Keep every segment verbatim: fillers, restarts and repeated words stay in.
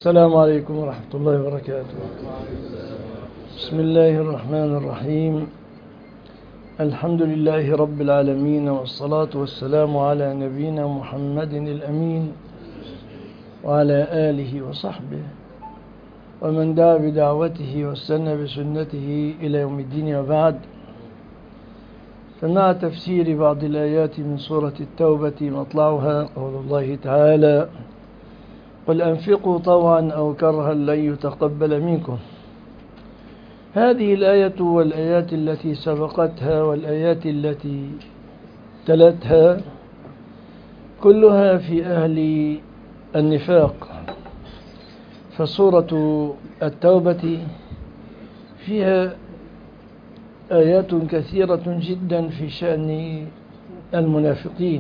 السلام عليكم ورحمة الله وبركاته. بسم الله الرحمن الرحيم. الحمد لله رب العالمين، والصلاة والسلام على نبينا محمد الأمين وعلى آله وصحبه ومن دعا بدعوته واستنى بسنته إلى يوم الدين، وبعد. فمع تفسير بعض الآيات من سورة التوبة مطلعها قول الله تعالى: قل أنفقوا طوعا أو كرها لن يتقبل منكم. هذه الآية والآيات التي سبقتها والآيات التي تلتها كلها في أهل النفاق. فسورة التوبة فيها آيات كثيرة جدا في شأن المنافقين،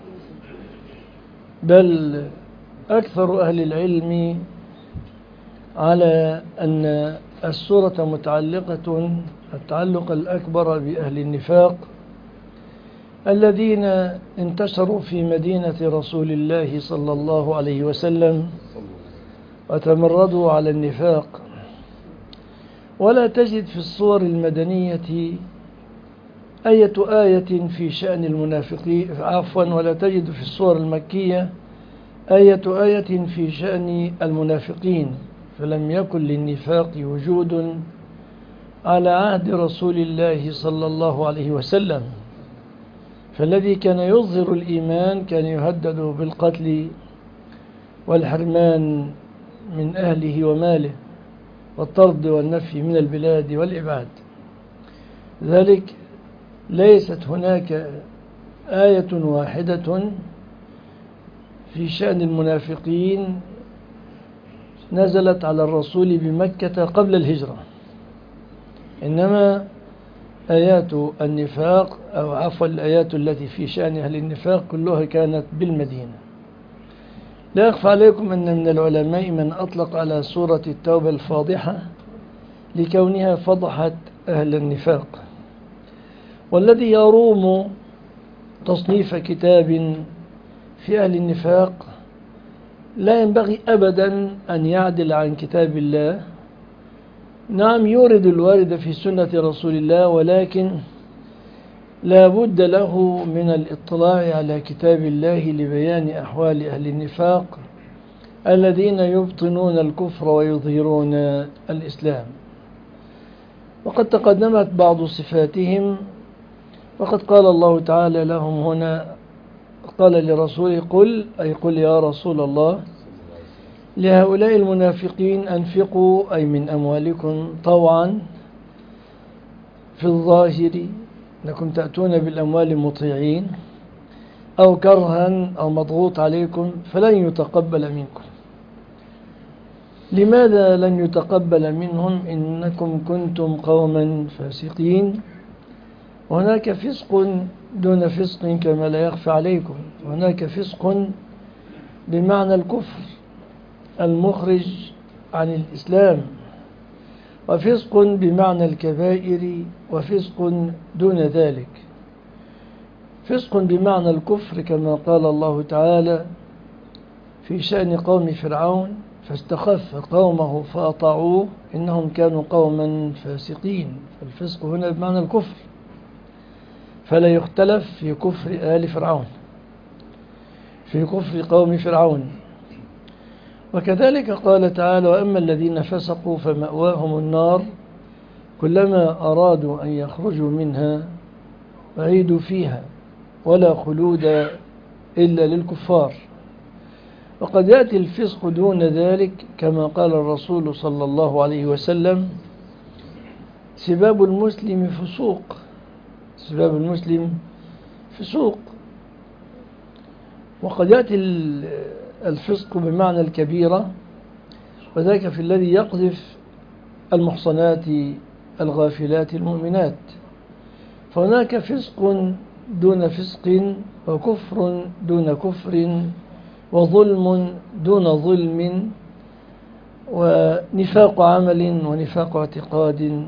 بل أكثر أهل العلم على أن السورة متعلقة التعلق الأكبر بأهل النفاق الذين انتشروا في مدينة رسول الله صلى الله عليه وسلم وتمردوا على النفاق. ولا تجد في الصور المدنية أية آية في شأن المنافقين، عفوا ولا تجد في الصور المكية آية آية في شأن المنافقين، فلم يكن للنفاق وجود على عهد رسول الله صلى الله عليه وسلم. فالذي كان يظهر الإيمان كان يهدد بالقتل والحرمان من أهله وماله والطرد والنفي من البلاد والإبعاد. ذلك ليست هناك آية واحدة في شأن المنافقين نزلت على الرسول بمكة قبل الهجرة، إنما آيات النفاق أو عفوا الآيات التي في شأن أهل النفاق كلها كانت بالمدينة. لا يخفى عليكم أن من العلماء من أطلق على سورة التوبة الفاضحة لكونها فضحت أهل النفاق، والذي يروم تصنيف كتاب في أهل النفاق لا ينبغي أبدا أن يعدل عن كتاب الله. نعم، يورد الوارد في سنة رسول الله، ولكن لا بد له من الاطلاع على كتاب الله لبيان أحوال أهل النفاق الذين يبطنون الكفر ويظهرون الإسلام. وقد تقدمت بعض صفاتهم، وقد قال الله تعالى لهم هنا، قال لرسوله: قل أي قل يا رسول الله لهؤلاء المنافقين أنفقوا أي من أموالكم طوعا في الظاهر أنكم تأتون بالأموال مطيعين، أو كرها أو مضغوط عليكم فلن يتقبل منكم. لماذا لن يتقبل منهم؟ إنكم كنتم قوما فاسقين. وهناك فسق دون فسق كما لا يخفى عليكم. هناك فسق بمعنى الكفر المخرج عن الإسلام، وفسق بمعنى الكبائر، وفسق دون ذلك. فسق بمعنى الكفر كما قال الله تعالى في شأن قوم فرعون: فاستخف قومه فأطاعوه إنهم كانوا قوما فاسقين. الفسق هنا بمعنى الكفر، فلا يختلف في كفر آل فرعون، في كفر قوم فرعون. وكذلك قال تعالى: وأما الذين فسقوا فمأواهم النار كلما أرادوا أن يخرجوا منها أعيدوا فيها ولا خلود إلا للكفار. وقد يأتي الفسق دون ذلك كما قال الرسول صلى الله عليه وسلم: سباب المسلم فسوق، سباب المسلم فسوق. وقد يأتي الفسق بمعنى الكبيرة، وذاك في الذي يقذف المحصنات الغافلات المؤمنات. فهناك فسق دون فسق، وكفر دون كفر، وظلم دون ظلم، ونفاق عمل ونفاق اعتقاد،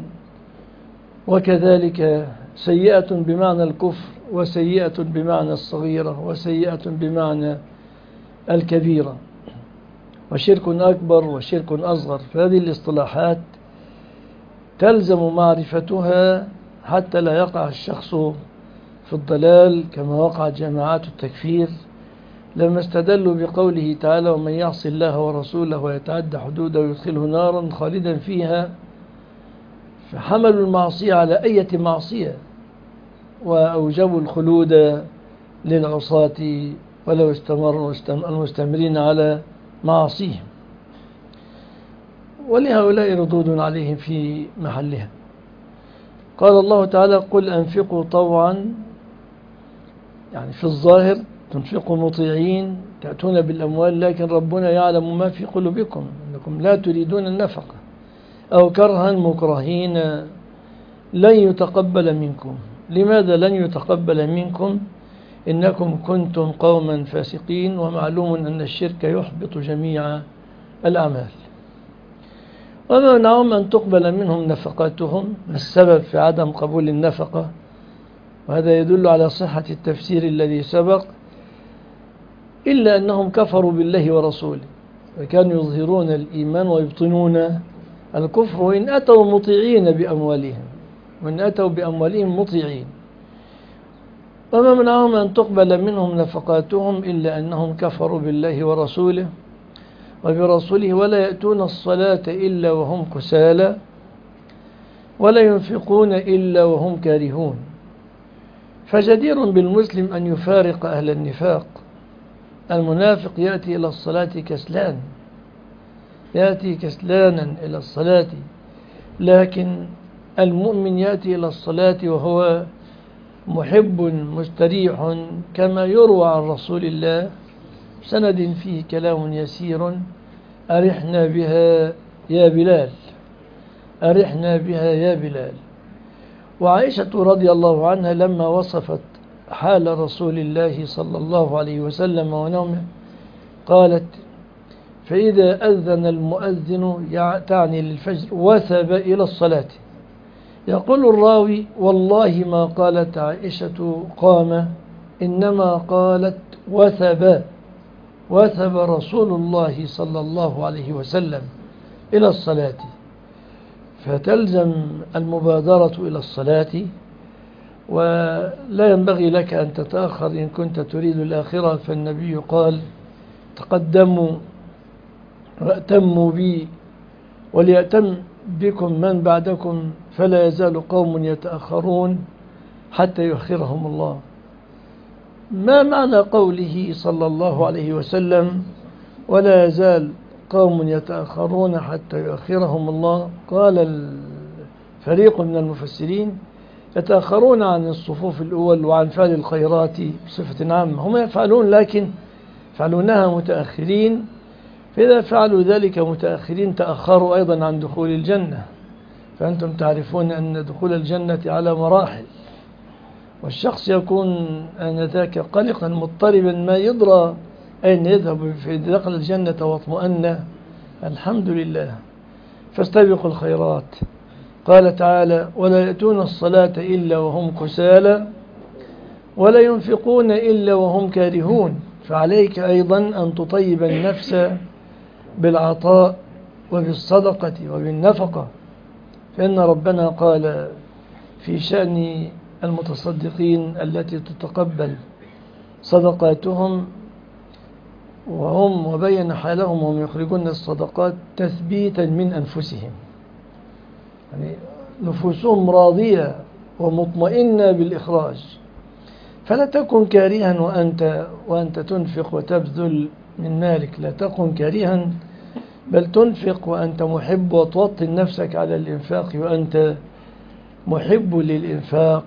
وكذلك سيئة بمعنى الكفر، وسيئة بمعنى الصغيرة، وسيئة بمعنى الكبيرة. وشرك أكبر وشرك أصغر. فهذه الاصطلاحات تلزم معرفتها حتى لا يقع الشخص في الضلال كما وقعت جماعات التكفير لما استدلوا بقوله تعالى: ومن يعص الله ورسوله ويتعدى حدوده ويدخله نارا خالدا فيها، فحملوا المعصية على أية معصية وأوجبوا الخلود للعصاة ولو استمروا المستمرين على معاصيهم، ولهؤلاء ردود عليهم في محلها. قال الله تعالى: قل أنفقوا طوعا، يعني في الظاهر تنفقوا مطيعين تأتون بالأموال، لكن ربنا يعلم ما في قلوبكم أنكم لا تريدون النفقة، أو كرها مكرهين لن يتقبل منكم. لماذا لن يتقبل منكم؟ إنكم كنتم قوما فاسقين، ومعلوم أن الشرك يحبط جميع الأعمال. وما منعهم أن تقبل منهم نفقاتهم؟ السبب في عدم قبول النفقة، وهذا يدل على صحة التفسير الذي سبق، إلا أنهم كفروا بالله ورسوله وكانوا يظهرون الإيمان ويبطنون الكفر، وإن أتوا مطيعين بأموالهم وإن أتوا بأموالهم مطيعين. وما منعهم أن تقبل منهم نفقاتهم إلا أنهم كفروا بالله ورسوله وبرسوله ولا يأتون الصلاة إلا وهم كسالى ولا ينفقون إلا وهم كارهون. فجدير بالمسلم أن يفارق أهل النفاق. المنافق يأتي إلى الصلاة كسلان، يأتي كسلانا إلى الصلاة، لكن المؤمن يأتي إلى الصلاة وهو محب مستريح، كما يروى عن رسول الله سند فيه كلام يسير: أرحنا بها يا بلال، أرحنا بها يا بلال. وعائشة رضي الله عنها لما وصفت حال رسول الله صلى الله عليه وسلم ونومه قالت: فإذا أذن المؤذن، تعني للفجر، وثب إلى الصلاة. يقول الراوي: والله ما قالت عائشة قام، إنما قالت وثب، وثب رسول الله صلى الله عليه وسلم إلى الصلاة. فتلزم المبادرة إلى الصلاة، ولا ينبغي لك أن تتأخر إن كنت تريد الآخرة. فالنبي قال: تقدموا وأتموا بي وليأتم بكم من بعدكم، فلا يزال قوم يتأخرون حتى يؤخرهم الله. ما معنى قوله صلى الله عليه وسلم ولا يزال قوم يتأخرون حتى يؤخرهم الله؟ قال الفريق من المفسرين: يتأخرون عن الصفوف الأول وعن فعل الخيرات بصفة عامة. هم يفعلون لكن يفعلونها متأخرين، فإذا فعلوا ذلك متأخرين تأخروا أيضا عن دخول الجنة. فأنتم تعرفون أن دخول الجنة على مراحل، والشخص يكون آنذاك قلقا مضطربا ما يدرى أين يذهب. في دخل الجنة واطمأن، الحمد لله. فاستبقوا الخيرات. قال تعالى: ولا يأتون الصلاة إلا وهم كسالى ولا ينفقون إلا وهم كارهون. فعليك أيضا أن تطيب النفس بالعطاء وبالصدقة وبالنفقة، فإن ربنا قال في شأن المتصدقين التي تتقبل صدقاتهم وهم وبين حالهم وهم يخرجون الصدقات تثبيتا من أنفسهم، يعني نفوسهم راضية ومطمئنة بالإخراج. فلا تكن كارها وأنت, وأنت تنفق وتبذل من مالك، لا تكن كارها بل تنفق وأنت محب، وتوطن نفسك على الإنفاق وأنت محب للإنفاق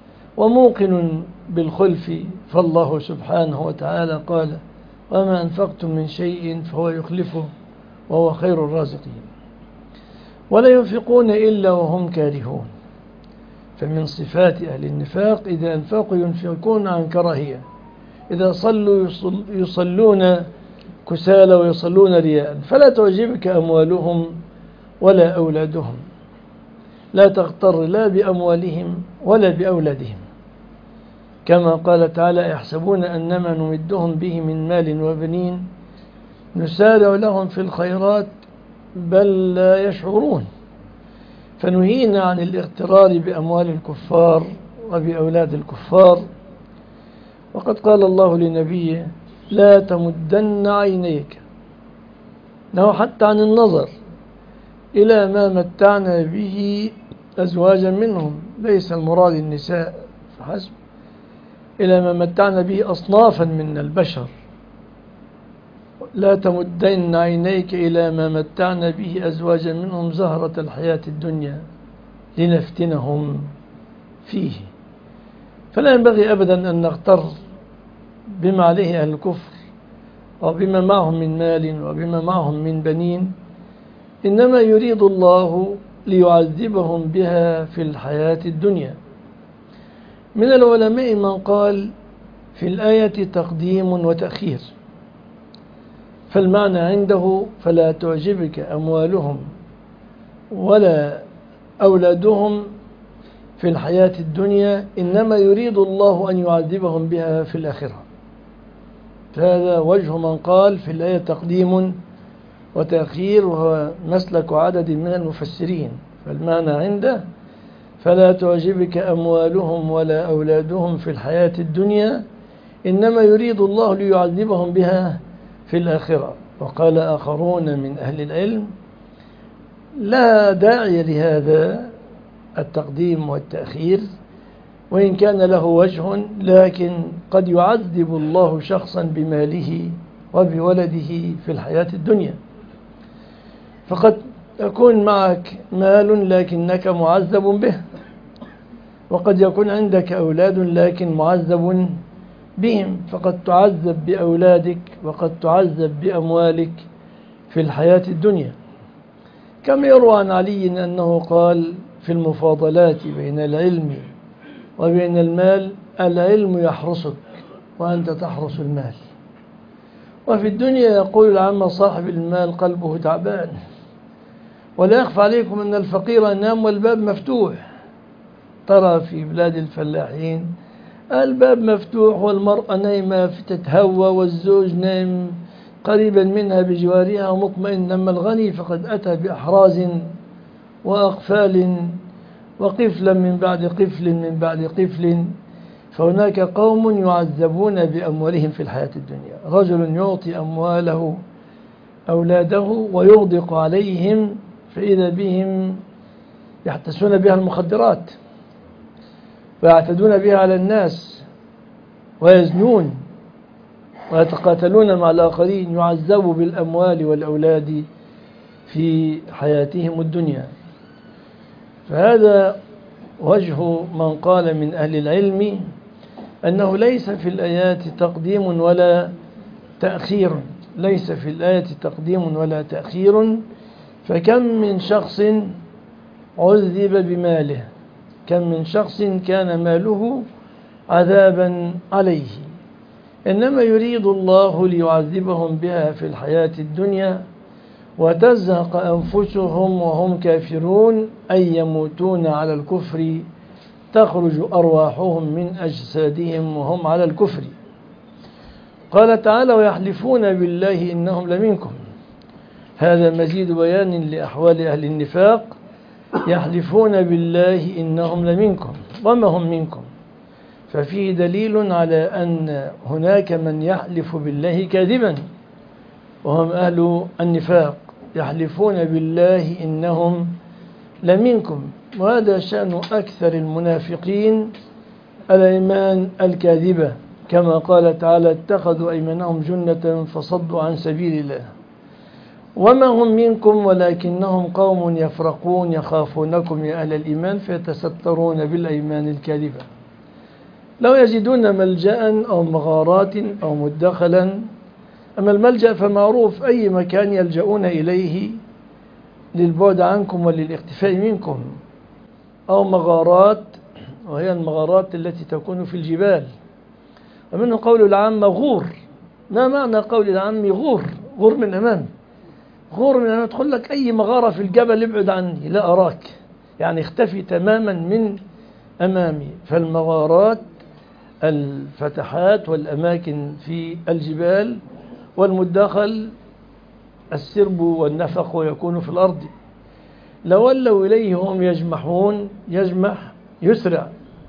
وموقن بالخلف. فالله سبحانه وتعالى قال: وما أنفقتم من شيء فهو يخلفه وهو خير الرازقين. ولا ينفقون إلا وهم كارهون. فمن صفات أهل النفاق إذا أنفقوا ينفقون عن كراهية، إذا صلوا يصل يصلون كسالى ويصلون رياء. فلا تعجبك أموالهم ولا أولادهم، لا تغتر لا بأموالهم ولا بأولادهم، كما قال تعالى: يحسبون أنما نمدهم به من مال وبنين نسارع لهم في الخيرات بل لا يشعرون. فنهينا عن الاغترار بأموال الكفار وبأولاد الكفار. وقد قال الله لنبيه: لا تمدن عينيك، له حتى عن النظر إلى ما متعنا به أزواجا منهم، ليس المراد النساء فحسب، إلى ما متعنا به أصنافا من البشر. لا تمدن عينيك إلى ما متعنا به أزواجا منهم زهرة الحياة الدنيا لنفتنهم فيه. فلا ينبغي أبدا أن نغتر بما عليه أهل الكفر وبما معهم من مال وبما معهم من بنين، إنما يريد الله ليعذبهم بها في الحياة الدنيا. من العلماء من قال في الآية تقديم وتأخير، فالمعنى عنده: فلا تعجبك أموالهم ولا أولادهم في الحياة الدنيا، إنما يريد الله أن يعذبهم بها في الآخرة. فهذا وجه من قال في الآية تقديم وتأخير، وهو مسلك عدد من المفسرين. فالمعنى عنده: فلا تعجبك أموالهم ولا أولادهم في الحياة الدنيا، إنما يريد الله ليعذبهم بها في الآخرة. وقال آخرون من أهل العلم: لا داعي لهذا التقديم والتأخير، وإن كان له وجه، لكن قد يعذب الله شخصا بماله وبولده في الحياة الدنيا. فقد يكون معك مال لكنك معذب به، وقد يكون عندك أولاد لكن معذب بهم، فقد تعذب بأولادك وقد تعذب بأموالك في الحياة الدنيا. كما يروى عن علي أنه قال في المفاضلات بين العلم وبين المال: العلم يحرسك وأنت تحرس المال. وفي الدنيا يقول العامة: صاحب المال قلبه تعبان. ولا يخفى عليكم أن الفقير ينام والباب مفتوح. ترى في بلاد الفلاحين الباب مفتوح والمرأة نايمة تتهوى والزوج نايم قريبا منها بجوارها ومطمئن. أما الغني فقد أتى بأحراز وأقفال وقفلا من بعد قفل من بعد قفل. فهناك قوم يعذبون بأموالهم في الحياة الدنيا. رجل يعطي أمواله أولاده ويغدق عليهم، فإذا بهم يحتسون بها المخدرات ويعتدون بها على الناس ويزنون ويتقاتلون مع الآخرين، يعذبوا بالأموال والأولاد في حياتهم الدنيا. فهذا وجه من قال من أهل العلم أنه ليس في الآيات تقديم ولا تأخير، ليس في الآية تقديم ولا تأخير. فكم من شخص عذب بماله، كم من شخص كان ماله عذابا عليه، إنما يريد الله ليعذبهم بها في الحياة الدنيا وتزهق أنفسهم وهم كافرون، أي يموتون على الكفر تخرج أرواحهم من أجسادهم وهم على الكفر. قال تعالى: ويحلفون بالله إنهم لمنكم. هذا مزيد بيان لأحوال أهل النفاق. يحلفون بالله إنهم لمنكم وما هم منكم، ففيه دليل على أن هناك من يحلف بالله كاذبا وهم أهل النفاق. يحلفون بالله إنهم لمنكم، وهذا شأن أكثر المنافقين الأيمان الكاذبة، كما قال تعالى: اتخذوا أيمانهم جنة فصدوا عن سبيل الله. وما هم منكم ولكنهم قوم يفرقون يخافونكم يا أهل الإيمان فيتسترون بالأيمان الكاذبة. لو يجدون ملجأ أو مغارات أو مدخلا. أما الملجأ فمعروف أي مكان يلجؤون إليه للبعد عنكم وللاختفاء منكم، أو مغارات وهي المغارات التي تكون في الجبال. ومنه قول العامة غور. ما معنى قول العام غور؟ غور من أمام، غور من أن تدخل لك أي مغارة في الجبل ابعد عني لا أراك، يعني اختفي تماما من أمامي. فالمغارات الفتحات والأماكن في الجبال، والمدخل السرب والنفق يكون في الأرض لولوا إليه هم يجمحون. يجمح يسرع،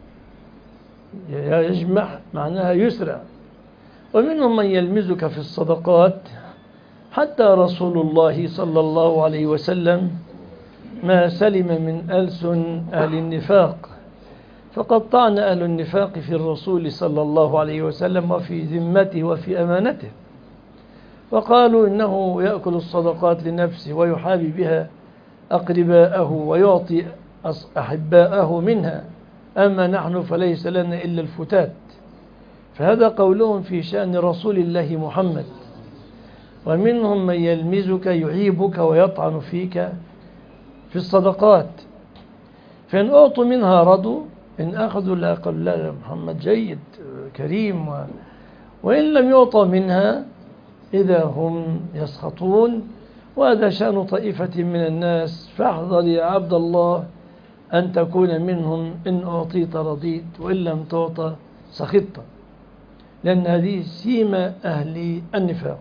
يجمح معناها يسرع. ومنهم من يلمزك في الصدقات حتى رسول الله صلى الله عليه وسلم ما سلم من ألسن أهل النفاق، فقد طعن أهل النفاق في الرسول صلى الله عليه وسلم وفي ذمته وفي أمانته، وقالوا إنه يأكل الصدقات لنفسه ويحابي بها أقرباءه ويعطي أحباءه منها، أما نحن فليس لنا إلا الفتات. فهذا قولهم في شأن رسول الله محمد. ومنهم من يلمزك يعيبك ويطعن فيك في الصدقات، فإن أعطوا منها رضوا، إن أخذوا لا قالوا لا محمد جيد كريم، و... وإن لم يعطوا منها إذا هم يسخطون. وهذا شأن طائفة من الناس، فاحذر يا عبد الله أن تكون منهم، إن أعطيت رضيت وإن لم تعطى سخطت، لأن هذه سيمة أهل النفاق.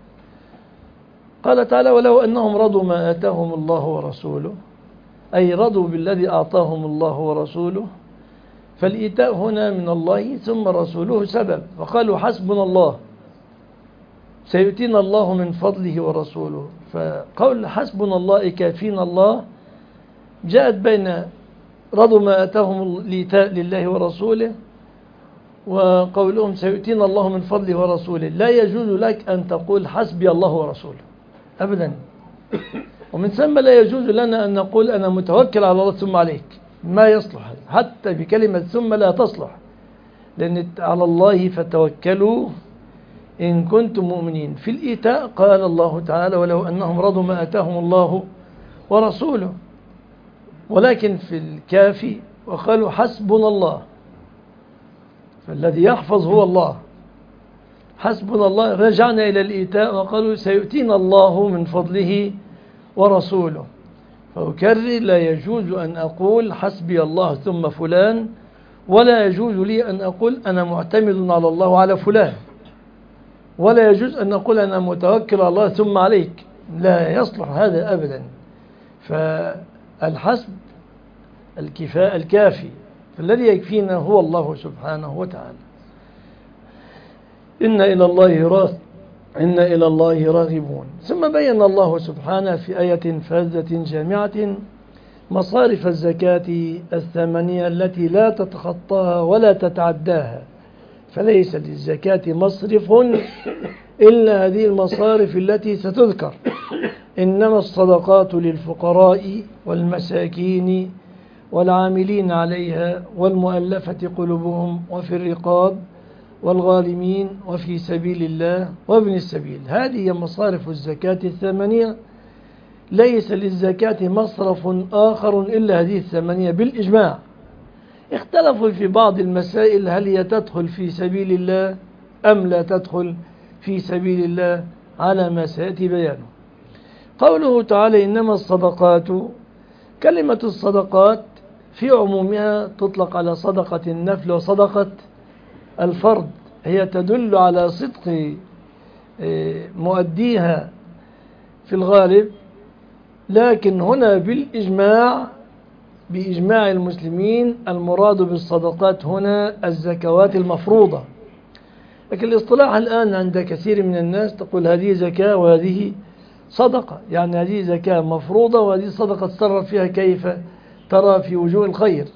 قال تعالى ولو أنهم رضوا ما آتاهم الله ورسوله، أي رضوا بالذي أعطاهم الله ورسوله، فالإيتاء هنا من الله ثم رسوله سبب، فقالوا حسبنا الله سيؤتينا الله من فضله ورسوله. فقول حسبنا الله كافينا الله جاءت بين رضوا ما آتاهم الإيتاء لله ورسوله وقولهم سيؤتينا الله من فضله ورسوله. لا يجوز لك أن تقول حسبي الله ورسوله أبدا، ومن ثم لا يجوز لنا أن نقول أنا متوكل على الله ثم عليك، ما يصلح، حتى بكلمة ثم لا تصلح، لأن على الله فتوكلوا إن كنتم مؤمنين. في الإيتاء قال الله تعالى ولو أنهم رضوا ما آتاهم الله ورسوله، ولكن في الكافي وقالوا حسبنا الله، فالذي يحفظ هو الله. حسبنا الله، رجعنا إلى الإيتاء وقالوا سيؤتينا الله من فضله ورسوله. فأكرر لا يجوز أن أقول حسبي الله ثم فلان، ولا يجوز لي أن أقول أنا معتمد على الله وعلى فلان، ولا يجوز أن أقول أنا متوكل على الله ثم عليك، لا يصلح هذا أبدا. فالحسب الكفاء الكافي، فالذي يكفينا هو الله سبحانه وتعالى. إن إلى الله راغب إن إلى الله راغبون. ثم بين الله سبحانه في آية فاذة جامعة مصارف الزكاة الثمانية التي لا تتخطاها ولا تتعداها، فليس للزكاة مصرف إلا هذه المصارف التي ستذكر، إنما الصدقات للفقراء والمساكين والعاملين عليها والمؤلفة قلوبهم وفي الرقاب والغارمين وفي سبيل الله وابن السبيل. هذه هي مصارف الزكاة الثمانية، ليس للزكاة مصرف آخر إلا هذه الثمانية بالإجماع. اختلفوا في بعض المسائل هل هي تدخل في سبيل الله أم لا تدخل في سبيل الله، على ما سيأتي بيانه. قوله تعالى إنما الصدقات، كلمة الصدقات في عمومها تطلق على صدقة النفل وصدقة الفرض، هي تدل على صدق مؤديها في الغالب، لكن هنا بالإجماع بإجماع المسلمين المراد بالصدقات هنا الزكوات المفروضة. لكن الاصطلاح الآن عند كثير من الناس تقول هذه زكاة وهذه صدقة، يعني هذه زكاة مفروضة وهذه صدقة تصرف فيها كيف ترى في وجوه الخير،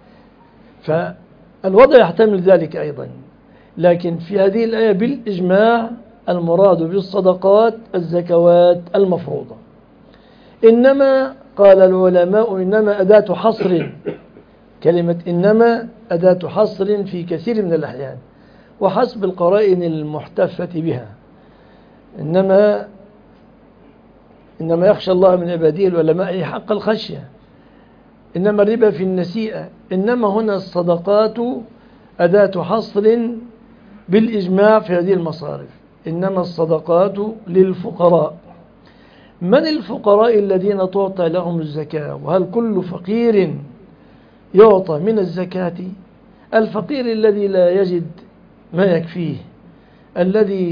فالوضع يحتمل ذلك أيضا. لكن في هذه الآية بالإجماع المراد بالصدقات الزكوات المفروضة. إنما قال العلماء إنما أداة حصر، كلمة إنما أداة حصر في كثير من الأحيان وحسب القرائن المحتفة بها. إنما إنما يخشى الله من عباده العلماء حق الخشية، إنما الربا في النسيئة. إنما هنا الصدقات أداة حصر بالإجماع في هذه المصارف. إنما الصدقات للفقراء. من الفقراء الذين تعطى لهم الزكاة؟ وهل كل فقير يعطى من الزكاة؟ الفقير الذي لا يجد ما يكفيه، الذي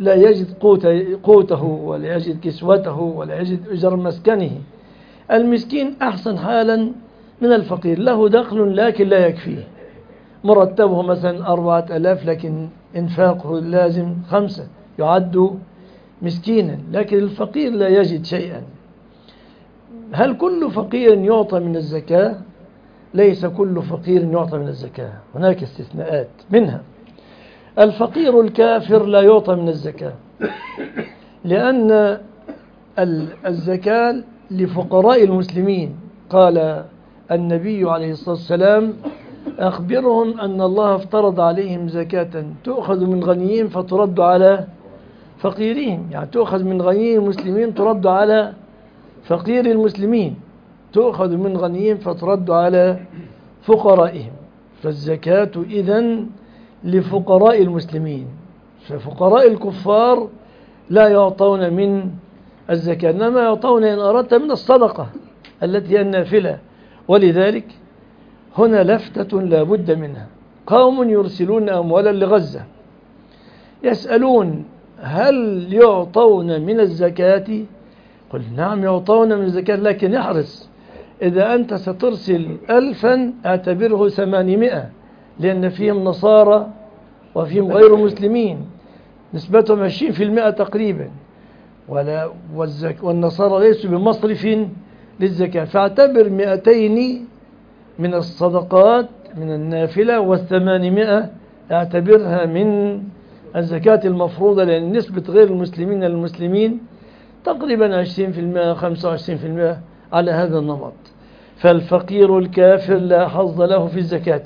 لا يجد قوت قوته ولا يجد كسوته ولا يجد أجر مسكنه. المسكين أحسن حالا من الفقير، له دخل لكن لا يكفيه، مرتبه مثلا أربعة ألاف لكن إنفاقه اللازم خمسة، يعد مسكينا. لكن الفقير لا يجد شيئا. هل كل فقير يعطى من الزكاة؟ ليس كل فقير يعطى من الزكاة، هناك استثناءات، منها الفقير الكافر لا يعطى من الزكاة، لأن الزكاة لفقراء المسلمين. قال النبي عليه الصلاة والسلام: أخبرهم أن الله افترض عليهم زكاة تؤخذ من غنيهم فترد على فقيرهم، يعني تؤخذ من غني المسلمين ترد على فقير المسلمين، تؤخذ من غنيهم فترد على فقرائهم. فالزكاة إذن لفقراء المسلمين، ففقراء الكفار لا يعطون من الزكاة، إنما يعطون إن أردت من الصدقة التي هي النافلة. ولذلك هنا لفتة لا بد منها. قوم يرسلون أموالا لغزة يسألون: هل يعطون من الزكاة؟ قل: نعم يعطون من الزكاة، لكن احرص، إذا أنت سترسل ألفا اعتبره ثمانمائة، لأن فيهم نصارى وفيهم غير مسلمين، نسبتهم عشرين في المئة تقريبا، ولا والزك والنصارى ليسوا بمصرف للزكاة. فاعتبر مئتين من الصدقات من النافلة، والثمانمائة اعتبرها من الزكاة المفروضة، لأن نسبة غير المسلمين للمسلمين تقريبا عشرين في المئة خمسة وعشرين في المئة على هذا النمط. فالفقير الكافر لا حظ له في الزكاة.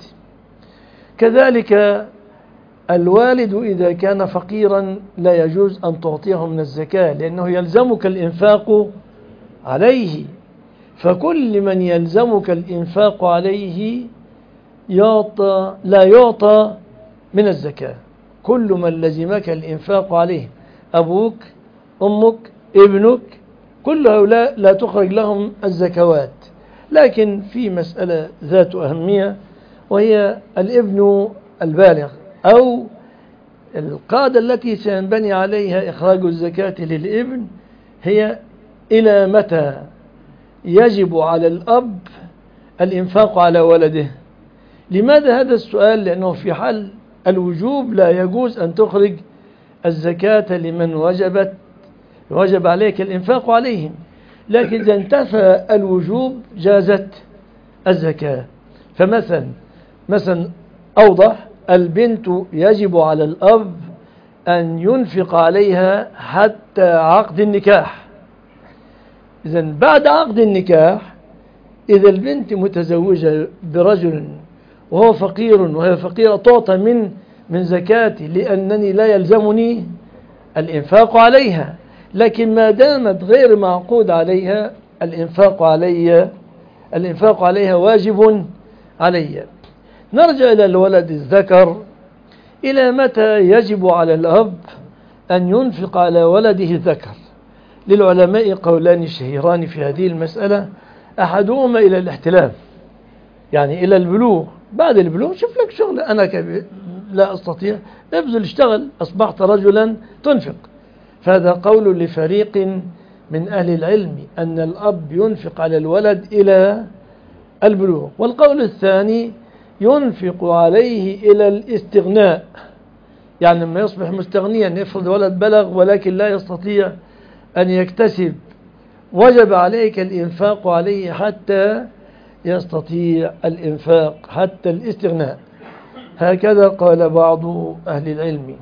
كذلك الوالد إذا كان فقيرا لا يجوز أن تعطيه من الزكاة، لأنه يلزمك الإنفاق عليه، فكل من يلزمك الإنفاق عليه يعطى لا يعطى من الزكاة. كل من لزمك الإنفاق عليه، أبوك، أمك، ابنك، كل هؤلاء لا تخرج لهم الزكوات. لكن في مسألة ذات أهمية، وهي الابن البالغ أو القاعدة التي سينبني عليها إخراج الزكاة للابن، هي إلى متى يجب على الأب الإنفاق على ولده. لماذا هذا السؤال؟ لأنه في حال الوجوب لا يجوز أن تخرج الزكاة لمن وجبت وجب عليك الإنفاق عليهم، لكن إذا انتفى الوجوب جازت الزكاة. فمثلا مثلا أوضح: البنت يجب على الأب أن ينفق عليها حتى عقد النكاح. إذن بعد عقد النكاح، إذا البنت متزوجة برجل وهو فقير وهي فقيرة، تعطى من من زكاتي، لأنني لا يلزمني الإنفاق عليها. لكن ما دامت غير معقود عليها، الإنفاق علي الإنفاق عليها واجب علي. نرجع إلى الولد الذكر. إلى متى يجب على الأب أن ينفق على ولده الذكر؟ للعلماء قولان شهيران في هذه المسألة. أحدهما إلى الاحتلام، يعني إلى البلوغ. بعد البلوغ شوف لك شغل، أنا كبير لا أستطيع، ابذل اشتغل، أصبحت رجلا تنفق. فهذا قول لفريق من أهل العلم أن الأب ينفق على الولد إلى البلوغ. والقول الثاني ينفق عليه إلى الاستغناء، يعني لما يصبح مستغنيا، يفرض ولد بلغ ولكن لا يستطيع أن يكتسب، وجب عليك الإنفاق عليه حتى يستطيع الإنفاق، حتى الاستغناء. هكذا قال بعض أهل العلم.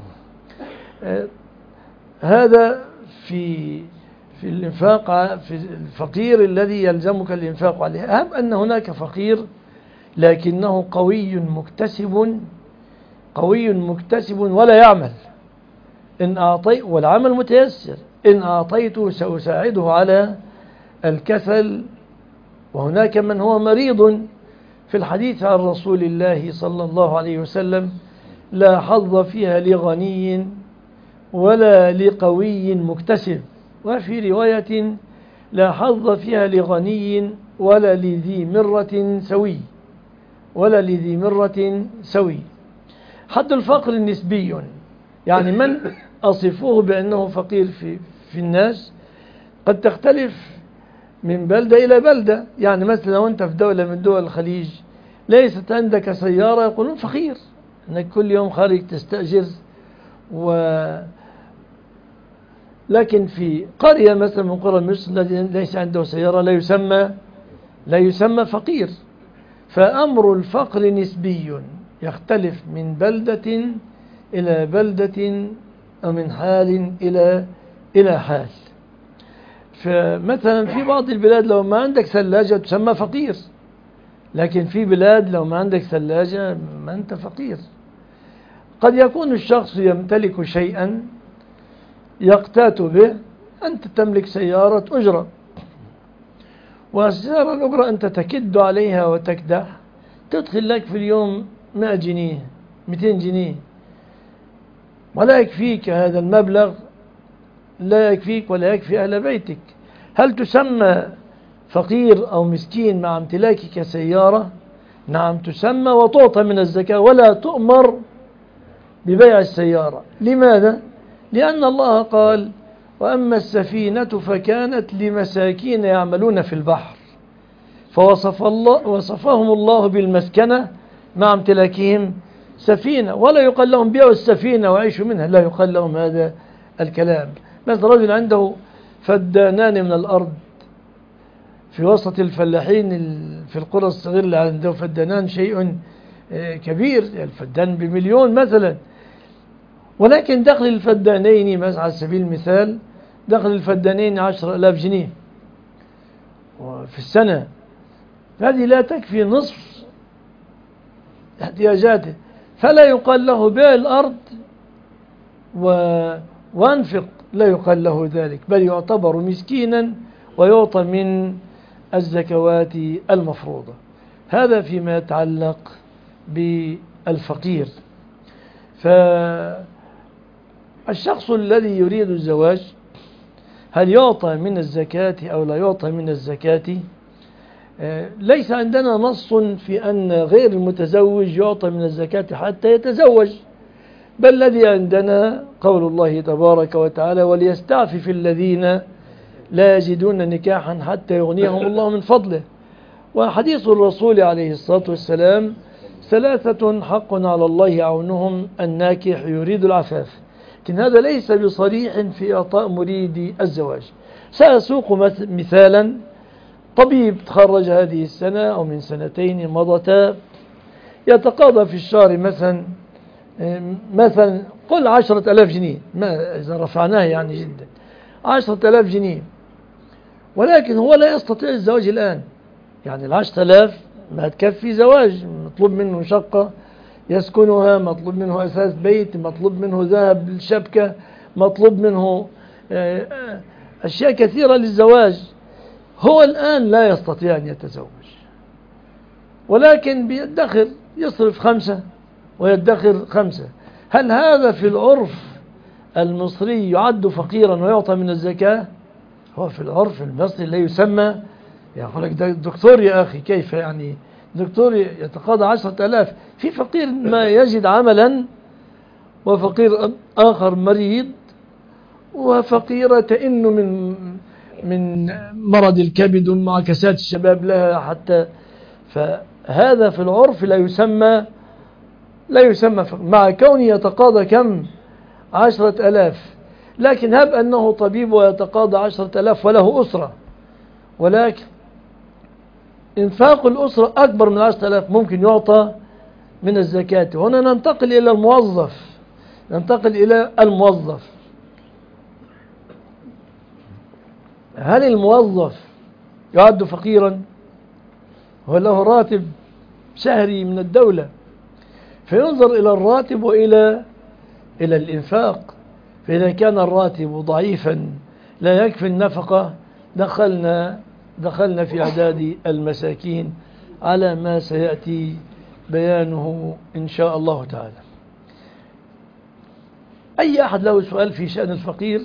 هذا في في الإنفاق في الفقير الذي يلزمك الإنفاق عليه. أهم أن هناك فقير لكنه قوي مكتسب قوي مكتسب ولا يعمل، إن أعطي والعمل متيسر، إن أعطيته سأساعده على الكسل. وهناك من هو مريض. في الحديث عن رسول الله صلى الله عليه وسلم: لا حظ فيها لغني ولا لقوي مكتسب. وفي رواية: لا حظ فيها لغني ولا لذي مرة سوي ولا لذي مرة سوي. حد الفقر نسبي، يعني من أصفوه بأنه فقير في, في الناس قد تختلف من بلدة إلى بلدة. يعني مثلا لو أنت في دولة من دول الخليج ليست عندك سيارة يقولون فقير، أنك كل يوم خارج تستأجر. و لكن في قرية مثلا من قرى مصر الذي ليس عنده سيارة لا يسمى لا يسمى فقير. فأمر الفقر نسبي يختلف من بلدة إلى بلدة أو من حال إلى إلى حال. فمثلا في بعض البلاد لو ما عندك ثلاجة تسمى فقير، لكن في بلاد لو ما عندك ثلاجة ما أنت فقير. قد يكون الشخص يمتلك شيئا يقتات به، أنت تملك سيارة أجرة، والسيارة الأجرة أنت تكد عليها وتكدح، تدخل لك في اليوم مئة جنيه مئتين جنيه، ولا يكفيك هذا المبلغ، لا يكفيك ولا يكفي أهل بيتك. هل تسمى فقير أو مسكين مع امتلاكك سيارة؟ نعم تسمى، وتعطى من الزكاة ولا تؤمر ببيع السيارة. لماذا؟ لأن الله قال: وأما السفينة فكانت لمساكين يعملون في البحر، فوصف الله وصفهم الله بالمسكنة مع امتلاكهم سفينة، ولا يقال لهم بيعوا السفينة وعيشوا منها، لا يقال لهم هذا الكلام. مثل رجل عنده فدانان من الأرض في وسط الفلاحين في القرى الصغيرة اللي عنده فدانان شيء كبير، الفدان بمليون مثلا، ولكن دخل الفدانين مثلا على سبيل المثال دخل الفدانين عشر ألاف جنيه في السنة، هذه لا تكفي نصف احتياجاته، فلا يقال له بيع الأرض و... وانفق، لا يقال له ذلك، بل يعتبر مسكينا ويعطى من الزكوات المفروضة. هذا فيما يتعلق بالفقير. فالشخص الذي يريد الزواج هل يعطى من الزكاة أو لا يعطى من الزكاة؟ ليس عندنا نص في أن غير المتزوج يعطى من الزكاة حتى يتزوج، بل الذي عندنا قول الله تبارك وتعالى: وليستعفف الذين لا يجدون نكاحا حتى يغنيهم الله من فضله. وحديث الرسول عليه الصلاة والسلام: ثلاثة حق على الله عونهم، الناكح يريد العفاف. لكن هذا ليس بصريح في إعطاء مريد الزواج. سأسوق مثالا: طبيب تخرج هذه السنة أو من سنتين مضتا، يتقاضى في الشهر مثلا مثلا قل عشرة ألاف جنيه، ما إذا رفعناه يعني جدا، عشرة ألاف جنيه، ولكن هو لا يستطيع الزواج الآن. يعني العشرة ألاف ما تكفي زواج، مطلوب منه شقة يسكنها، مطلوب منه أساس بيت، مطلوب منه ذهب للشبكة، مطلوب منه أشياء كثيرة للزواج. هو الآن لا يستطيع أن يتزوج، ولكن بيدخر، يصرف خمسة ويدخر خمسة. هل هذا في العرف المصري يعد فقيرا ويعطى من الزكاة؟ هو في العرف المصري لا يسمى. يقول لك ده دكتور يا أخي، كيف يعني دكتور يتقاضى عشرة ألاف؟ في فقير ما يجد عملا، وفقير آخر مريض، وفقيرة تئن من من مرض الكبد ومعاكسات الشباب لها حتى. فهذا في العرف لا يسمى لا يسمى فقير، مع كونه يتقاضى كم؟ عشرة ألاف. لكن هب أنه طبيب ويتقاضى عشرة ألاف وله أسرة، ولكن إنفاق الأسرة أكبر من عشرة ألاف، ممكن يعطى من الزكاة. هنا ننتقل إلى الموظف ننتقل إلى الموظف هل الموظف يعد فقيرا؟ هو له راتب شهري من الدولة، فينظر إلى الراتب وإلى إلى الإنفاق. فإذا كان الراتب ضعيفا لا يكفي النفقة، دخلنا دخلنا في أعداد المساكين على ما سيأتي بيانه إن شاء الله تعالى. أي أحد له سؤال في شأن الفقير؟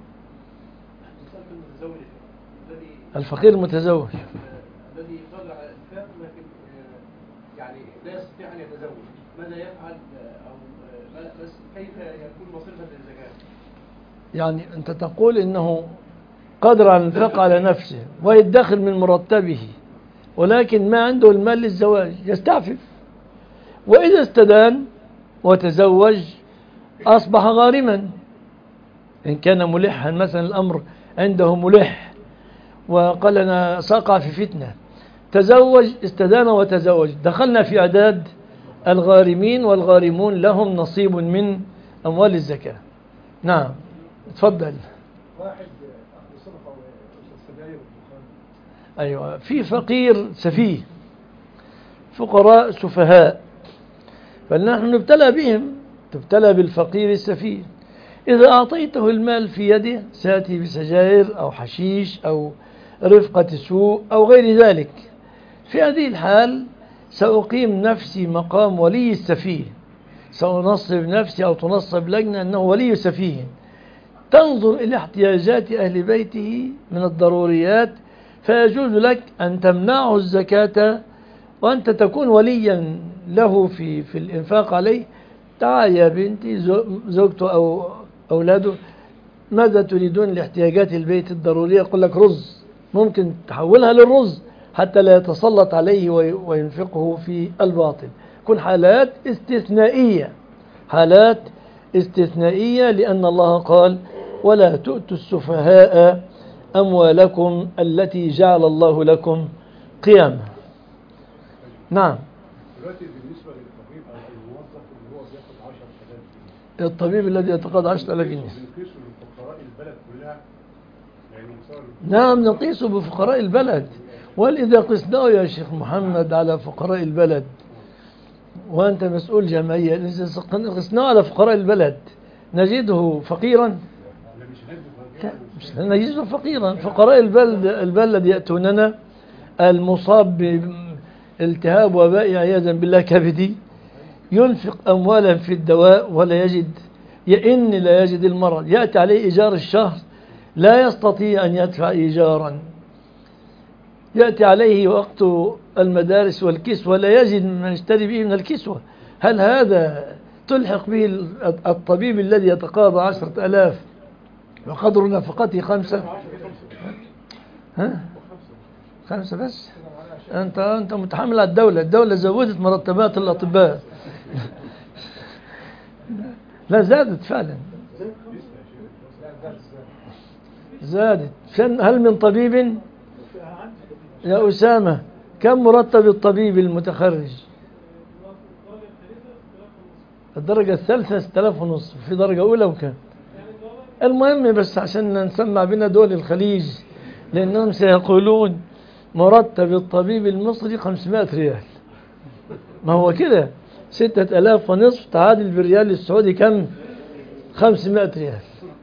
الفقير المتزوج الذي يقدر على الإنفاق لكن يعني لا يستطيع أن يتزوج، ماذا يفعل أو كيف يكون مصيرا للزكاة؟ يعني أنت تقول إنه قادر على الإنفاق على نفسه ويدخر من مرتبه، ولكن ما عنده المال للزواج، يستعفف. وإذا استدان وتزوج أصبح غارما. إن كان ملحا مثلا، الأمر عنده ملح وقال أنا سأقع في فتنة، تزوج، استدان وتزوج، دخلنا في أعداد الغارمين، والغارمون لهم نصيب من أموال الزكاة. نعم، تفضل. واحد بصرفة السجاير والدخان. أيوة، في فقير سفيه، فقراء سفهاء، فنحن نبتلى بهم، تبتلى بالفقير السفيه. إذا أعطيته المال في يده سيأتي بسجائر أو حشيش أو رفقة سوء أو غير ذلك. في هذه الحال سأقيم نفسي مقام ولي السفيه، سأنصب نفسي أو تنصب لجنة أنه ولي سفيه، تنظر إلى احتياجات أهل بيته من الضروريات، فيجوز لك أن تمنعه الزكاة وأنت تكون وليا له في في الإنفاق عليه. تعال يا بنتي، زوجته أو أولاده، ماذا تريدون لاحتياجات البيت الضرورية؟ يقول لك رز، ممكن تحولها للرز حتى لا يتسلط عليه وينفقه في الباطل. كل حالات استثنائية، حالات استثنائية، لأن الله قال ولا تؤتوا السفهاء أموالكم التي جعل الله لكم قياما. نعم. دلوقتي بالنسبة للطبيب أو الموظف اللي هو بياخد عشرة آلاف جنيه، الطبيب الذي يتقاضى عشرة آلاف جنيه بنقيسه لفقراء البلد كلها، يعني مصار. نعم، نقيسه بفقراء البلد. وإذا قسناه يا شيخ محمد على فقراء البلد، وأنت مسؤول جمعية، إذا قسناه على فقراء البلد نجده فقيرا؟ لا، مش نجده فقيرا. فقراء البلد البلد يأتوننا المصاب بالتهاب وباء عياذا بالله كبدي، ينفق أموالا في الدواء ولا يجد، يئن لا يجد المرض، يأتي عليه إيجار الشهر لا يستطيع أن يدفع إيجارا، يأتي عليه وقت المدارس والكسوة لا يجد من يشتري به من الكسوة. هل هذا تلحق به الطبيب الذي يتقاضى عشرة ألاف وقدر نفقته خمسة؟ ها؟ خمسة بس؟ أنت أنت متحمل على الدولة. الدولة زودت مرتبات الأطباء. لا، زادت فعلا، زادت. هل من طبيب يا أسامة؟ كم مرتب الطبيب المتخرج؟ الدرجة الثالثة ستة آلاف ونصف، في درجة أولى وكم؟ المهم بس عشان نسمع بنا دول الخليج، لأنهم سيقولون مرتب الطبيب المصري خمسمائة ريال. ما هو كده، ستة آلاف ونصف تعادل بالريال السعودي كم؟ خمسمائة ريال.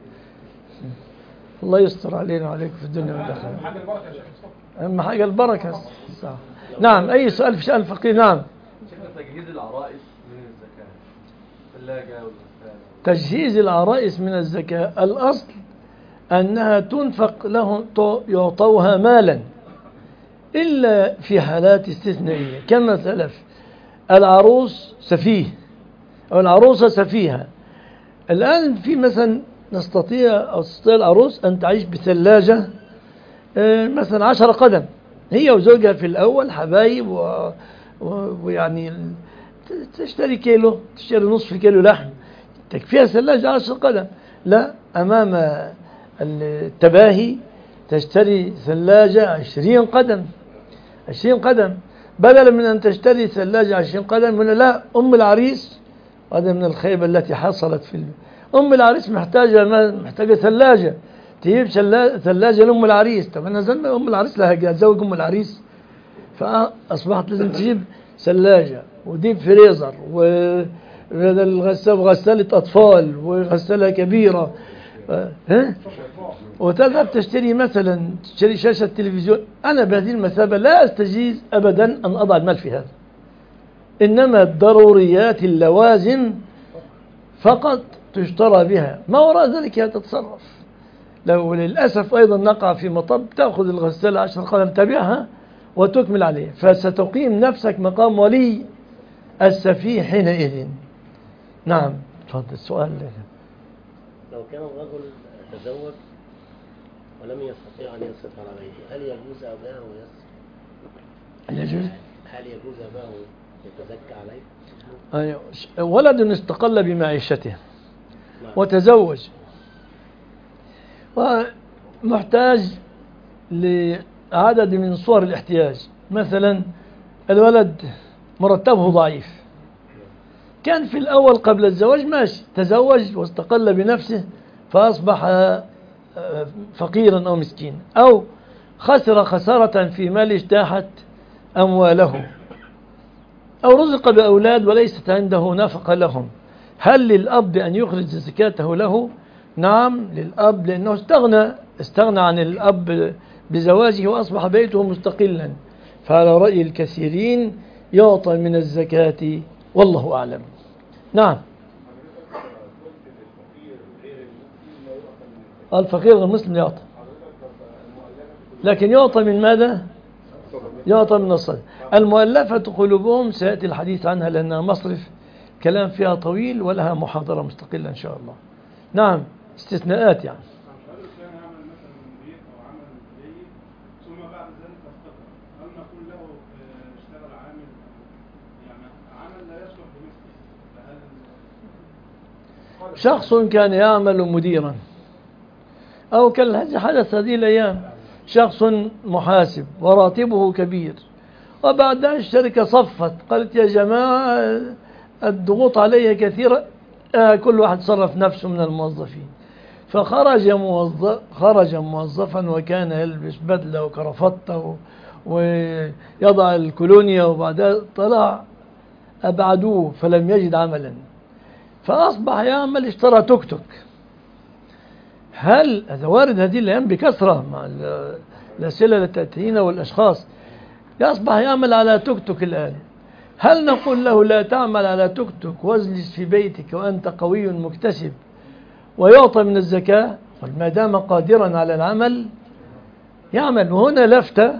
الله يستر علينا وعليكم في الدنيا والآخرة. أهم حاجة البركة. صح. نعم، أي سؤال في شأن الفقير؟ نعم. تجهيز العرائس من الزكاة، ثلاجة والغسالة. تجهيز العرائس من الزكاة، الأصل أنها تنفق لهم، يعطوها مالا، إلا في حالات استثنائية كما سلف. العروس سفيه أو العروسة سفيهة. الآن في مثلا نستطيع أو تستطيع العروس أن تعيش بثلاجة مثلا عشر قدم، هي وزوجها في الأول حبايب و... ويعني تشتري كيلو، تشتري نصف كيلو لحم، تكفيها ثلاجة عشر قدم. لا، أمام التباهي تشتري ثلاجة عشرين قدم، عشرين قدم، بدلا من أن تشتري ثلاجة عشرين قدم. من لا، أم العريس، هذا من الخيبة التي حصلت في الم... أم العريس محتاجة محتاجة ثلاجة، تجيب ثلاجة لأم العريس. طب أنا زلمة، أم العريس لها زوج أم العريس، فأصبحت لازم تجيب ثلاجة وديب فريزر وغسالة غسالة أطفال وغسالة كبيرة، ها؟ وتذهب تشتري مثلا تشتري شاشة تلفزيون. أنا بهذه المثابة لا أستجيز أبدا أن أضع المال في هذا، إنما الضروريات اللوازم فقط تشترى بها، ما وراء ذلك هي تتصرف. لو للأسف أيضا نقع في مطب، تأخذ الغسالة عشر قدم تبيعها وتكمل عليه، فستقيم نفسك مقام ولي السفيه حينئذ. نعم، تفضل السؤال. لو كان الرجل تزوج ولم يستطيع أن يصرف على غيره، هل يجوز أباه ويصرف؟ يجوز؟ هل يجوز أباه يتزكى عليه؟ أيوة. ولد استقل بمعيشته وتزوج ومحتاج لعدد من صور الاحتياج، مثلا الولد مرتبه ضعيف، كان في الأول قبل الزواج ماشي، تزوج واستقل بنفسه فأصبح فقيرا أو مسكين، أو خسر خسارة في مال اجتاحت أمواله، أو رزق بأولاد وليست عنده نفقة لهم، هل للأب أن يخرج زكاته له؟ نعم للأب، لأنه استغنى استغنى عن الأب بزواجه وأصبح بيته مستقلا، فعلى رأي الكثيرين يعطى من الزكاة والله أعلم. نعم. الفقير المسلم يعطى، لكن يعطى من ماذا؟ يعطى من الصدقة. المؤلفة قلوبهم سيأتي الحديث عنها لأنها مصرف كلام فيها طويل ولها محاضرة مستقلة إن شاء الله. نعم استثناءات يعني. شخص كان يعمل مديرا أو كالذي حدث هذه الأيام، شخص محاسب وراتبه كبير، وبعدها الشركة صفت قالت يا جماعة الضغوط علي كثيرة، آه كل واحد صرف نفسه من الموظفين، فخرج موظف خرج موظفا وكان يلبس بدلة وكرافطة ويضع الكولونيا، وبعدها طلع أبعدوه فلم يجد عملا، فأصبح يعمل اشترى توك توك. هل هذا وارد هذه الأيام بكثرة مع الأسئلة التي تأتينا والأشخاص، يصبح يعمل على توك توك الآن، هل نقول له لا تعمل على توك توك واجلس في بيتك وأنت قوي مكتسب ويعطى من الزكاة؟ ما دام قادرا على العمل يعمل. وهنا لفتة،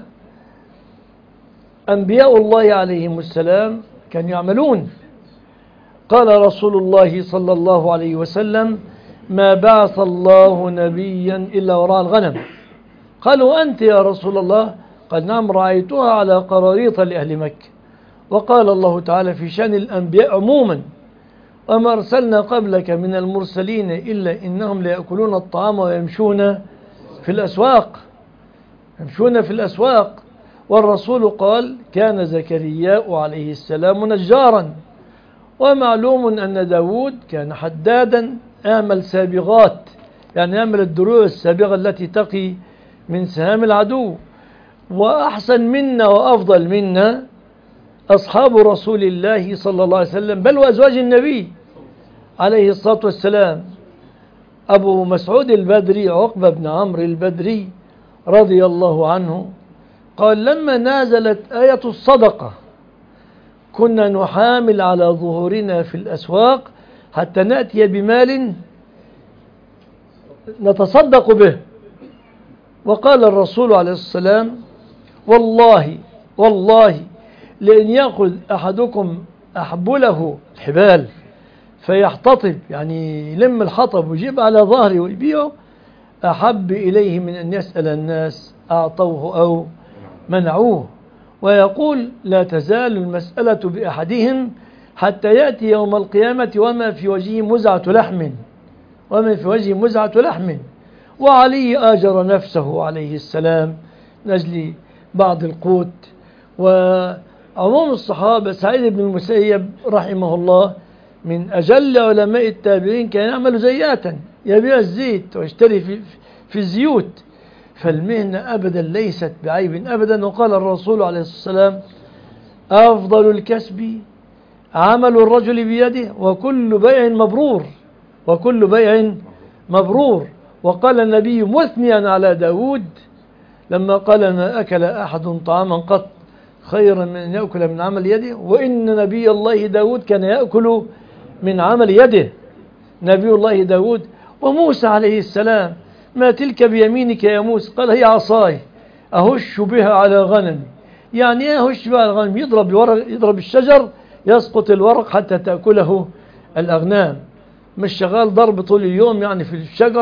أنبياء الله عليهم السلام كانوا يعملون. قال رسول الله صلى الله عليه وسلم ما بعث الله نبيا إلا وراء الغنم. قالوا أنت يا رسول الله؟ قال نعم رأيتها على قراريط لأهل مكة. وقال الله تعالى في شأن الأنبياء عموما وما أرسلنا قبلك من المرسلين إلا إنهم ليأكلون الطعام ويمشون في الأسواق يمشون في الأسواق والرسول قال كان زكرياء عليه السلام نجارا، ومعلوم أن داود كان حدادا يعمل سابغات، يعني يعمل الدروع السابغة التي تقي من سهام العدو. وأحسن منا وأفضل منا أصحاب رسول الله صلى الله عليه وسلم، بل وأزواج النبي عليه الصلاة والسلام. أبو مسعود البدري عقبة بن عمرو البدري رضي الله عنه قال لما نازلت آية الصدقة كنا نحامل على ظهورنا في الأسواق حتى نأتي بمال نتصدق به. وقال الرسول عليه السلام والله والله لأن يأخذ أحدكم أحبله الحبال فيحتطب، يعني يلم الحطب ويجيب على ظهره ويبيعه، أحب إليه من أن يسأل الناس أعطوه أو منعوه. ويقول لا تزال المسألة بأحدهم حتى يأتي يوم القيامة وما في وجهه مزعة لحم وما في وجهه مزعة لحم. وعلي آجر نفسه عليه السلام نجل بعض القوت. وعموم الصحابة سعيد بن المسيب رحمه الله من أجل علماء التابعين كان يعمل زياتا، يبيع الزيت ويشتري في, في الزيوت، فالمهنة أبدا ليست بعيب أبدا. وقال الرسول عليه الصلاة والسلام أفضل الكسب عمل الرجل بيده وكل بيع مبرور وكل بيع مبرور. وقال النبي مثنيا على داود لما قال ما أكل أحد طعاما قط خيرا من أن يأكل من عمل يده، وإن نبي الله داود كان يأكل من عمل يده. نبي الله داود. وموسى عليه السلام ما تلك بيمينك يا موسى؟ قال هي عصاي أهش بها على غنم. يعني ايه أهش بها على غنم؟ يضرب الورق، يضرب الشجر يسقط الورق حتى تأكله الأغنام، مش شغال ضرب طول اليوم يعني في الشجر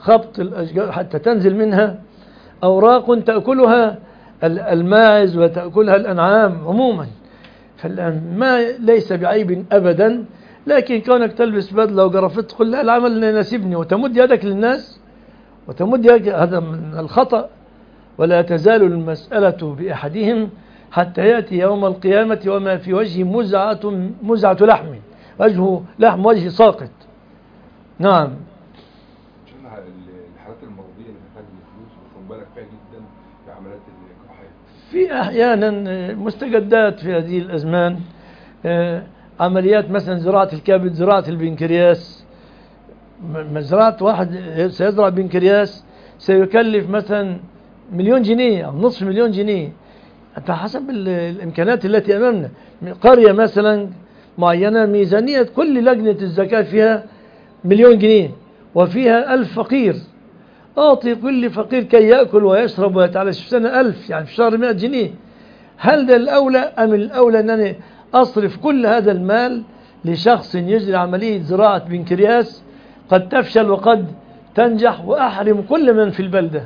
خبط الأشجار حتى تنزل منها أوراق تأكلها الماعز وتأكلها الأنعام عموما. فالآن ما ليس بعيب أبدا، لكن كونك تلبس بدلة وقرفت تقول لا العمل لا يناسبني وتمد يدك للناس وتمد يدك، هذا من الخطأ. ولا تزال المسألة بأحدهم حتى يأتي يوم القيامة وما في وجهه مزعة مزعة لحم، وجهه لحم وجهه ساقط. نعم. الحالات المرضية اللي محتاجة فلوس وخد بالك فيها جدا في عمليات الجراحية، في أحيانا مستجدات في هذه الأزمان، عمليات مثلا زراعة الكبد، زراعة البنكرياس. مزرعة واحد سيزرع بنكرياس سيكلف مثلا مليون جنيه أو نصف مليون جنيه، أنت حسب الإمكانات التي أمامنا. قرية مثلا معينة ميزانية كل لجنة الزكاة فيها مليون جنيه وفيها ألف فقير، أعطي كل فقير كي يأكل ويشرب ويتعالج في سنة ألف، يعني في شهر مئة جنيه. هل ده الأولى أم الأولى أنني أصرف كل هذا المال لشخص يجري عملية زراعة بنكرياس قد تفشل وقد تنجح وأحرم كل من في البلدة؟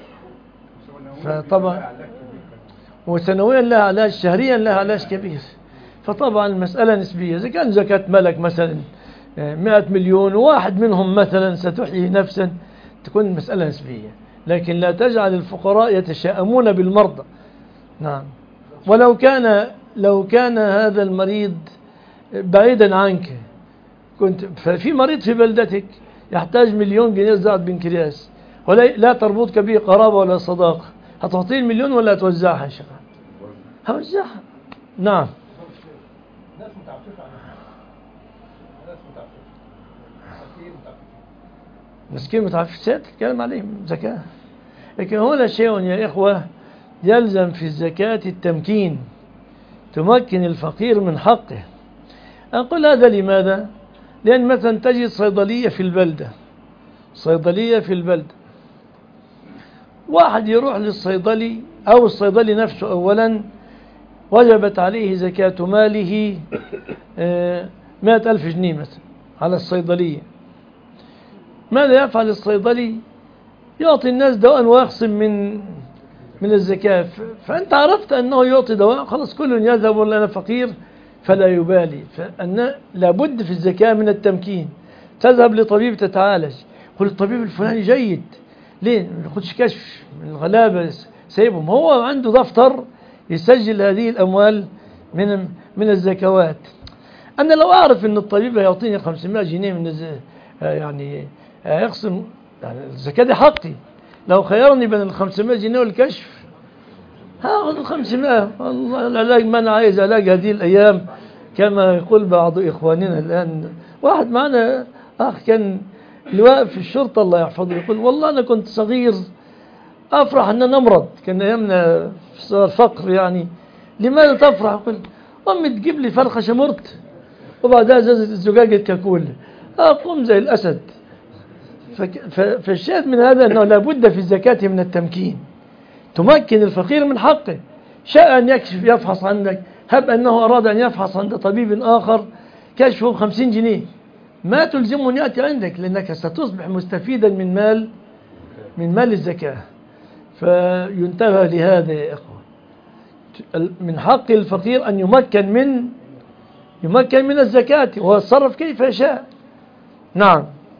فطبعا وسنويا لها علاج، شهريا لها علاج كبير. فطبعا المسألة نسبية. إذا كان زكاة ملك مثلا مئة مليون وواحد منهم مثلا ستحيي نفسا تكون المسألة نسبية، لكن لا تجعل الفقراء يتشاءمون بالمرضى. نعم. ولو كان لو كان هذا المريض بعيدا عنك، كنت ففي مريض في بلدتك يحتاج مليون جنيه زراعة بنكرياس ولا لا تربطك به قرابة ولا صداقة، هتعطيه المليون ولا توزعها يا شيخ؟ هوزعها. نعم. ناس متعففة عنها، ناس متعففة، مسكين متعففين، مسكين متعفف سيتكلم عليهم زكاة. لكن هنا شيء يا إخوة يلزم في الزكاة التمكين، تمكن الفقير من حقه. أقول هذا لماذا؟ لأن مثلا تجد صيدلية في البلدة، صيدلية في البلدة، واحد يروح للصيدلي أو الصيدلي نفسه أولا وجبت عليه زكاة ماله مائة ألف جنيه مثلا على الصيدلية. ماذا يفعل الصيدلي؟ يعطي الناس دواء ويخصم من من الزكاة. فأنت عرفت أنه يعطي دواء، خلاص كل يذهب ولا أنا فقير فلا يبالي. فأن لابد في الزكاة من التمكين. تذهب لطبيب تتعالج، قل الطبيب الفلاني جيد، ليه ما ياخدش كشف من الغلابة سيبهم؟ هو عنده دفتر يسجل هذه الأموال من من الزكوات. أنا لو أعرف أن الطبيب يعطيني خمسمائة جنيه من الز... يعني يقسم يعني الزكاة دي حقي، لو خيرني بين الخمسمائة جنيه والكشف هاخذ الخمسمائة. والله العلاج ما أنا عايز علاج هذه الأيام كما يقول بعض إخواننا الآن. واحد معنا أخ كان لواء في الشرطة الله يحفظه يقول والله أنا كنت صغير أفرح أن نمرض، كان أيامنا في الفقر يعني. لماذا تفرح؟ يقول أمي تجيب لي فرخة شمرت وبعدها زجاجة كاكول أقوم زي الأسد. فالشاهد من هذا أنه لابد في الزكاة من التمكين، تمكن الفقير من حقه. شاء أن يكشف يفحص عندك، هب أنه أراد أن يفحص عند طبيب آخر كشفه بخمسين جنيه، ما تلزمه أن يأتي عندك لأنك ستصبح مستفيدا من مال من مال الزكاة. فينتبه لهذا يا إخوة. من حق الفقير أن يمكن من يمكن من الزكاة ويتصرف كيف يشاء. نعم.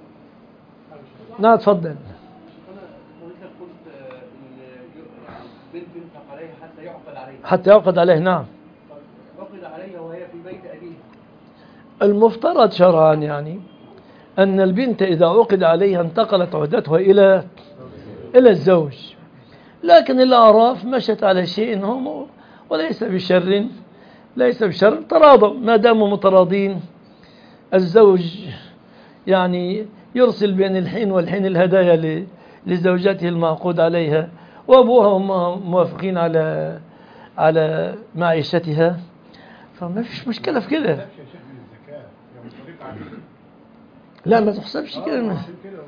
نعم تفضل. أنا حضرتك قلت إن بنت ينفق عليها حتى يعقد عليها. حتى يعقد عليه. نعم. عقد عليها وهي في بيت أبيها. المفترض شرعا يعني أن البنت إذا عقد عليها انتقلت عهدتها إلى إلى الزوج، لكن الأعراف مشت على شيء هم وليس بشر، ليس بشر. تراضوا ما داموا متراضين. الزوج يعني يرسل بين الحين والحين الهدايا لزوجته المعقود عليها، وأبوها وأمها موافقين على على معيشتها، فما فيش مشكلة في كده. لا ما تحسبش كده.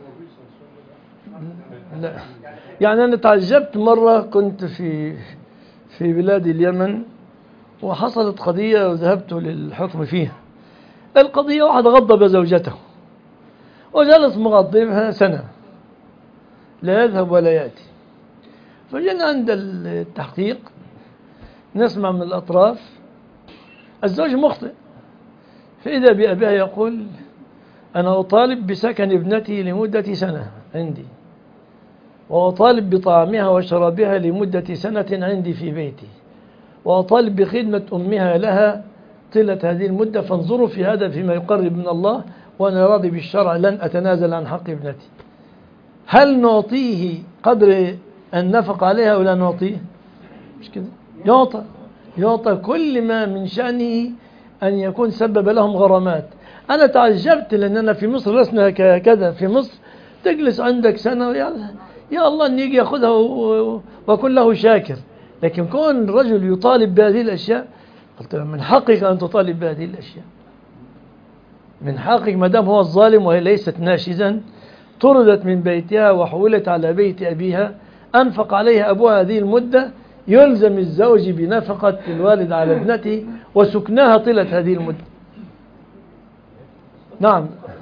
لا يعني أنا تعجبت مرة كنت في في بلاد اليمن وحصلت قضية وذهبت للحكم فيها. القضية واحد غضب زوجته وجلس مغضبها سنة لا يذهب ولا يأتي. فجينا عند التحقيق نسمع من الأطراف الزوج مخطئ، فإذا بأبيها يقول أنا أطالب بسكن ابنتي لمدة سنة عندي، وأطالب بطعامها وشرابها لمدة سنة عندي في بيتي، وأطالب بخدمة أمها لها طيلة هذه المدة، فانظروا في هذا فيما يقرب من الله، وأنا راضي بالشرع لن أتنازل عن حق ابنتي. هل نعطيه قدر النفق عليها ولا نعطيه؟ مش كده؟ يعطى يعطى كل ما من شأنه أن يكون سبب لهم غرامات. أنا تعجبت لأننا في مصر لسنا كذا. في مصر تجلس عندك سنة يا, يا الله أن يجي يأخذها وكن له شاكر، لكن كون الرجل يطالب بهذه الأشياء، قلت له من حقك أن تطالب بهذه الأشياء، من حقك ما دام هو الظالم وهي ليست ناشزا، طردت من بيتها وحولت على بيت أبيها، أنفق عليها أبوها هذه المدة، يلزم الزوج بنفقة الوالد على ابنته وسكناها طيلة هذه المدة. نعم.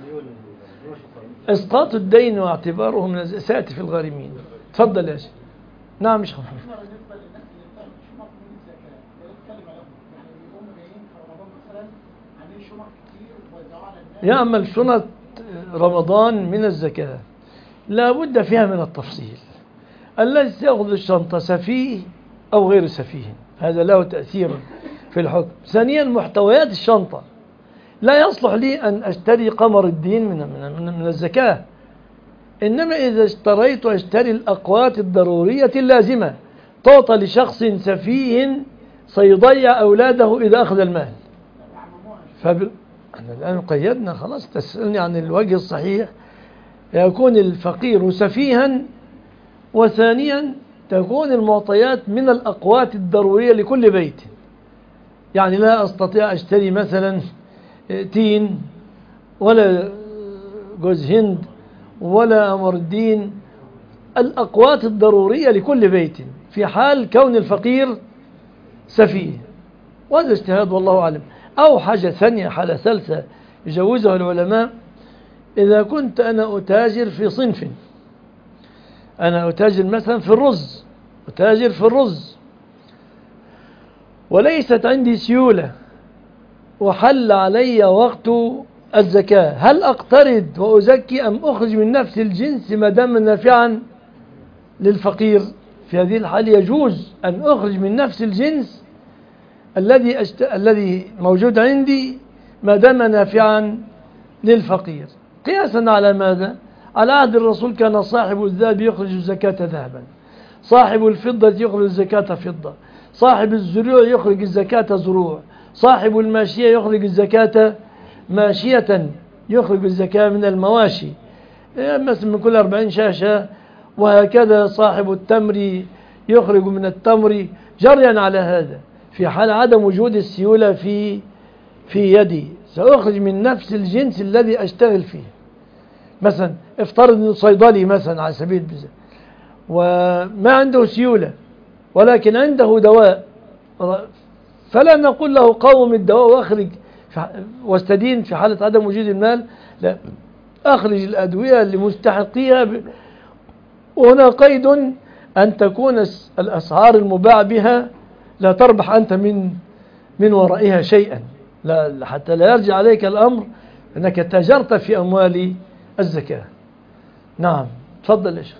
إسقاط الدين واعتباره من سيأتي في الغارمين. تفضل يا شيخ. نعم مش خفيف. يعمل شنط رمضان من الزكاة لا بد فيها من التفصيل. الذي سيأخذ الشنطة سفيه أو غير سفيه هذا له تأثير في الحكم. ثانيا محتويات الشنطة، لا يصلح لي أن أشتري قمر الدين من, من, من الزكاة، إنما إذا اشتريت أشتري الأقوات الضرورية اللازمة تعطى لشخص سفيه سيضيع أولاده إذا أخذ المال. فبال... احنا الآن قيدنا خلاص. تسألني عن الوجه الصحيح، يكون الفقير سفيها، وثانيا تكون المعطيات من الأقوات الضرورية لكل بيت. يعني لا أستطيع أشتري مثلا تين ولا جوز هند ولا أمر الدين، الأقوات الضرورية لكل بيت في حال كون الفقير سفيه، وهذا اجتهاد والله أعلم. أو حاجة ثانية، حالة ثالثة يجوزها العلماء، إذا كنت أنا أتاجر في صنف، أنا أتاجر مثلا في الرز، أتاجر في الرز وليست عندي سيولة وحل علي وقت الزكاة، هل أقترض وأزكي أم أخرج من نفس الجنس ما دام نافعا للفقير؟ في هذه الحال يجوز أن أخرج من نفس الجنس الذي أشت... الذي موجود عندي ما دام نافعا للفقير. قياسا على ماذا؟ على عهد الرسول كان صاحب الذهب يخرج الزكاة ذهبا، صاحب الفضة يخرج الزكاة فضة، صاحب الزروع يخرج الزكاة زروع، صاحب الماشية يخرج الزكاة ماشية، يخرج الزكاة من المواشي مثل من كل أربعين شاشة، وهكذا صاحب التمر يخرج من التمر، جريا على هذا. في حال عدم وجود السيولة في في يدي سأخرج من نفس الجنس الذي أشتغل فيه. مثلا افترض أنه صيدلي مثلا على سبيل المثال وما عنده سيولة ولكن عنده دواء، فلا نقول له قوم الدواء واخرج واستدين في حالة عدم وجود المال، لا، أخرج الأدوية لمستحقيها ب... وهنا قيد أن تكون الأسعار المباع بها لا تربح أنت من من ورائها شيئا، لا، حتى لا يرجع عليك الأمر أنك تاجرت في أموال الزكاة. نعم تفضل يا شيخ.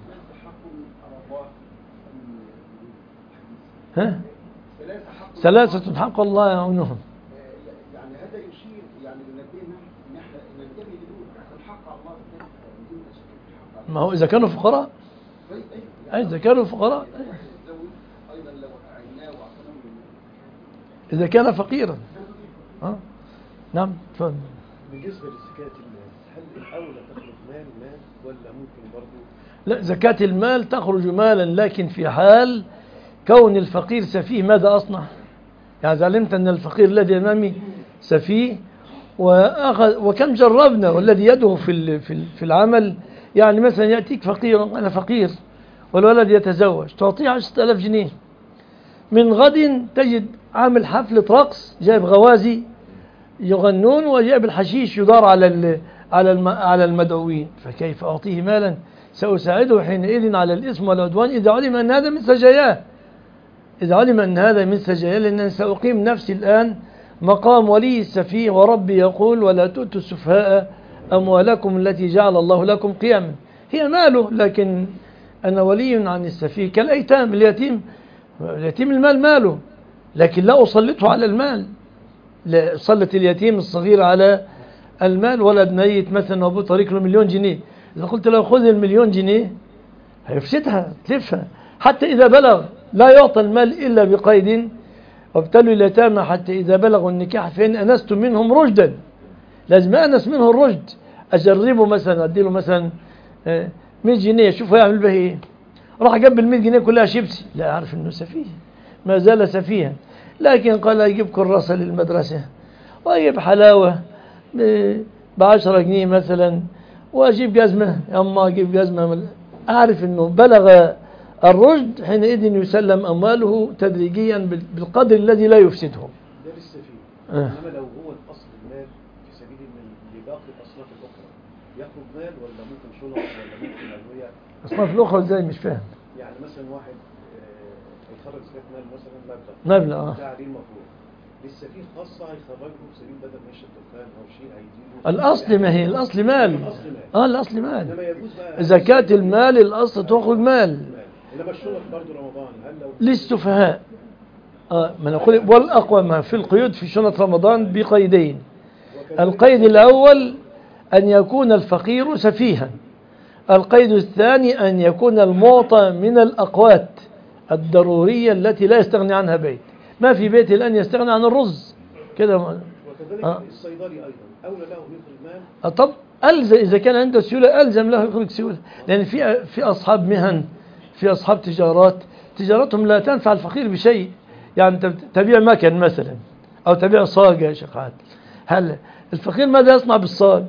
ها؟ ثلاثة حق الله يعونهم. يعني هذا يشير يعني لنبينا ان احنا ننتبه لدول الحق على الله. ما هو إذا كانوا فقراء، أي إذا كانوا فقراء، ايضا لو اعناه واعطيناه إذا كان فقيرا. ها؟ نعم تفضل. بالنسبة لزكاة المال، هل الأولى تخرج مال مال ولا ممكن برضو؟ لا، زكاة المال تخرج مالا، لكن في حال كون الفقير سفيه ماذا أصنع؟ يعني علمت أن الفقير الذي أمامي سفيه وأخذ، وكم جربنا، والذي يده في في العمل، يعني مثلا يأتيك فقير، أنا فقير والولد يتزوج، تعطيه عشرة آلاف جنيه، من غد تجد عامل حفلة رقص جايب غوازي يغنون وجايب الحشيش يدار على على على المدعوين، فكيف أعطيه مالا سأساعده حينئذ على الإثم والعدوان إذا علم أن هذا من سجاياه، إذا علم أن هذا من سجاياه، لأن سأقيم نفسي الآن مقام ولي السفيه، وربي يقول ولا تؤتوا السفهاء أموالكم التي جعل الله لكم قياما. هي ماله، لكن أنا ولي عن السفيه كالأيتام. اليتيم اليتيم المال ماله، لكن لا أسلطه على المال، لا أسلط اليتيم الصغير على المال. ولد ميت مثلا وأبوه طريق له مليون جنيه، إذا قلت له خذ المليون جنيه هيفسدها تلفها. حتى إذا بلغ لا يعطى المال إلا بقيد، وابتلوا اليتامى حتى إذا بلغوا النكاح فإن أنستم منهم رشدا. لازم أنس منه الرشد، أجربه مثلا أديله مثلا مية جنيه، شوفوا يعمل به إيه. راح جنب المية جنيه كلها شيبسي، لا أعرف إنه سفيه، ما زال سفيها. لكن قال أجيب كراسة للمدرسة، وأجيب حلاوة بعشرة جنيه مثلا، وأجيب جزمة، يا أما أجيب جزمة. أعرف إنه بلغ الرشد، حينئذ يسلم أمواله تدريجيا بالقدر الذي لا يفسده. ده للسفيه. آه. إنما لو هو الأصل المال في سبيل من لباقي الأصناف الأخرى، ياخد مال ولا ممكن شنط ولا ممكن أدوية؟ أصناف الأخرى إزاي؟ مش فاهم. يعني مثلا واحد آه، هيخرج زكاة مال مثلا مبلغ مبلغ آه. ده عليه المفروض، للسفيه خاصة هيخرجه في سبيل بدل ما يشرب دخان أو شيء هيديله. الأصل ما هي الأصل مال. الأصل مال. آه الأصل مال. إنما يجوز بقى زكاة المال الأصل تأخذ مال. إنما الشنط برضه رمضان هل لو للسفهاء آه ما نقول والأقوى ما في القيود في شنط رمضان بقيدين. القيد الأول أن يكون الفقير سفيها، القيد الثاني أن يكون المعطى من الأقوات الضرورية التي لا يستغني عنها بيت. ما في بيت الآن يستغني عن الرز كده. وكذلك آه. الصيدلي أيضا أولى له يخرج مال. آه طب ألزم إذا كان عنده سيولة ألزم له يخرج سيولة، لأن في في أصحاب مهن، في أصحاب تجارات تجارتهم لا تنفع الفقير بشيء. يعني تبيع مكن مثلا أو تبيع صاج يا شيخ عادل، هل الفقير ماذا يصنع بالصاج؟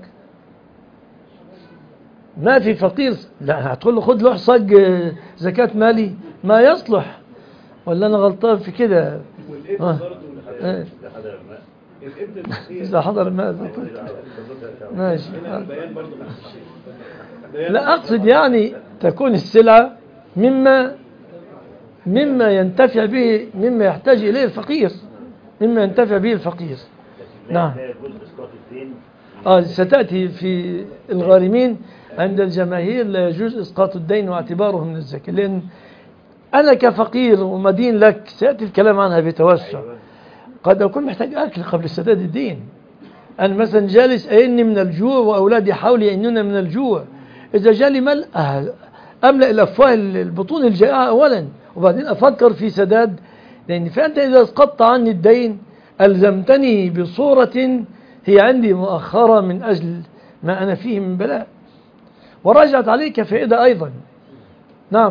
ما في فقير لا هتقول له خد له صاج زكاة مالي، ما يصلح. ولا أنا غلطان في كده؟ والابن آه. برضه آه. الابن المسيح إذا حضر الماء ماشي. هنا البيان برضه نفس الشيء. لا أقصد يعني تكون السلعة مما مما ينتفع به، مما يحتاج إليه الفقير، مما ينتفع به الفقير. نعم. آه ستأتي في الغارمين عند الجماهير لا يجوز إسقاط الدين واعتباره من الزكاة، لأن أنا كفقير ومدين لك سيأتي الكلام عنها بتوسع، قد أكون محتاج أكل قبل سداد الدين. أنا مثلا جالس أيني من الجوع وأولادي حولي يئنون من الجوع، إذا جالي مال أملأ الأفواه البطون الجائعة أولا وبعدين أفكر في سداد. لأن فأنت إذا اسقطت عني الدين ألزمتني بصورة هي عندي مؤخرة من أجل ما أنا فيه من بلاء، ورجعت عليك فائدة أيضا. نعم.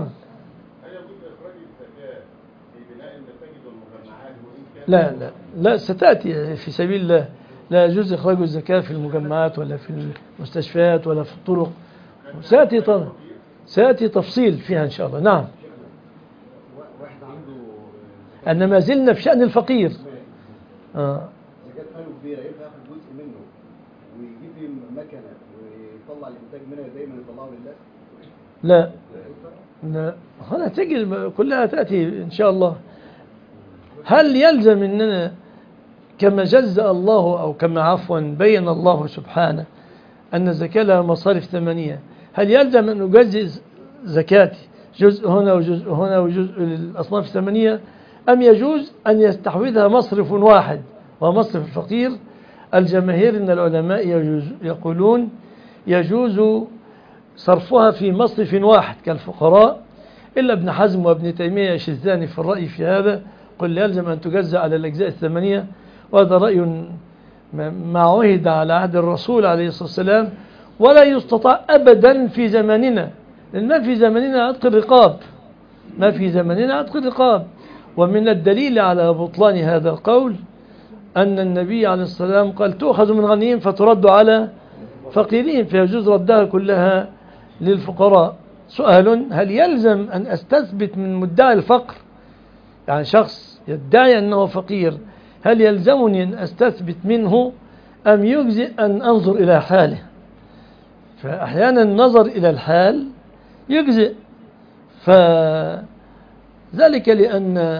لا لا لا ستأتي في سبيل الله. لا يجوز إخراج الزكاة في المجمعات ولا في المستشفيات ولا في الطرق. سيأتي طبعا سيأتي تفصيل فيها إن شاء الله. نعم. واحد عنده أن ما زلنا في شأن الفقير. آه. زكاة ماله كبيرة، ينفع ياخد جزء منه ويجيب لي مكنة ويطلع الإنتاج منها دايما يطلعه لله؟ لا لا هنا تجي كلها تأتي إن شاء الله. هل يلزم أننا كما جزأ الله أو كما عفوا بين الله سبحانه أن الزكاة لها مصارف ثمانية، هل يلزم أن أجزئ زكاتي جزء هنا وجزء هنا وجزء للأصناف الثمانية، أم يجوز أن يستحوذها مصرف واحد ومصرف الفقير؟ الجماهير من العلماء يجوز يقولون يجوز صرفها في مصرف واحد كالفقراء، إلا ابن حزم وابن تيمية يشذان في الرأي في هذا، قل يلزم أن تجزأ على الأجزاء الثمانية، وهذا رأي ما عهد على عهد الرسول عليه الصلاة والسلام ولا يستطاع أبدا في زماننا، لأن ما في زماننا عتق الرقاب، ما في زماننا عتق الرقاب. ومن الدليل على بطلان هذا القول أن النبي عليه الصلاة والسلام قال تؤخذ من غنيهم فترد على فقيرين، فيجوز ردها كلها للفقراء. سؤال: هل يلزم أن أستثبت من مدعي الفقر، يعني شخص يدعي أنه فقير، هل يلزمني أن أستثبت منه أم يجزئ أن أنظر إلى حاله؟ فأحيانا النظر إلى الحال يجزئ. فذلك لأن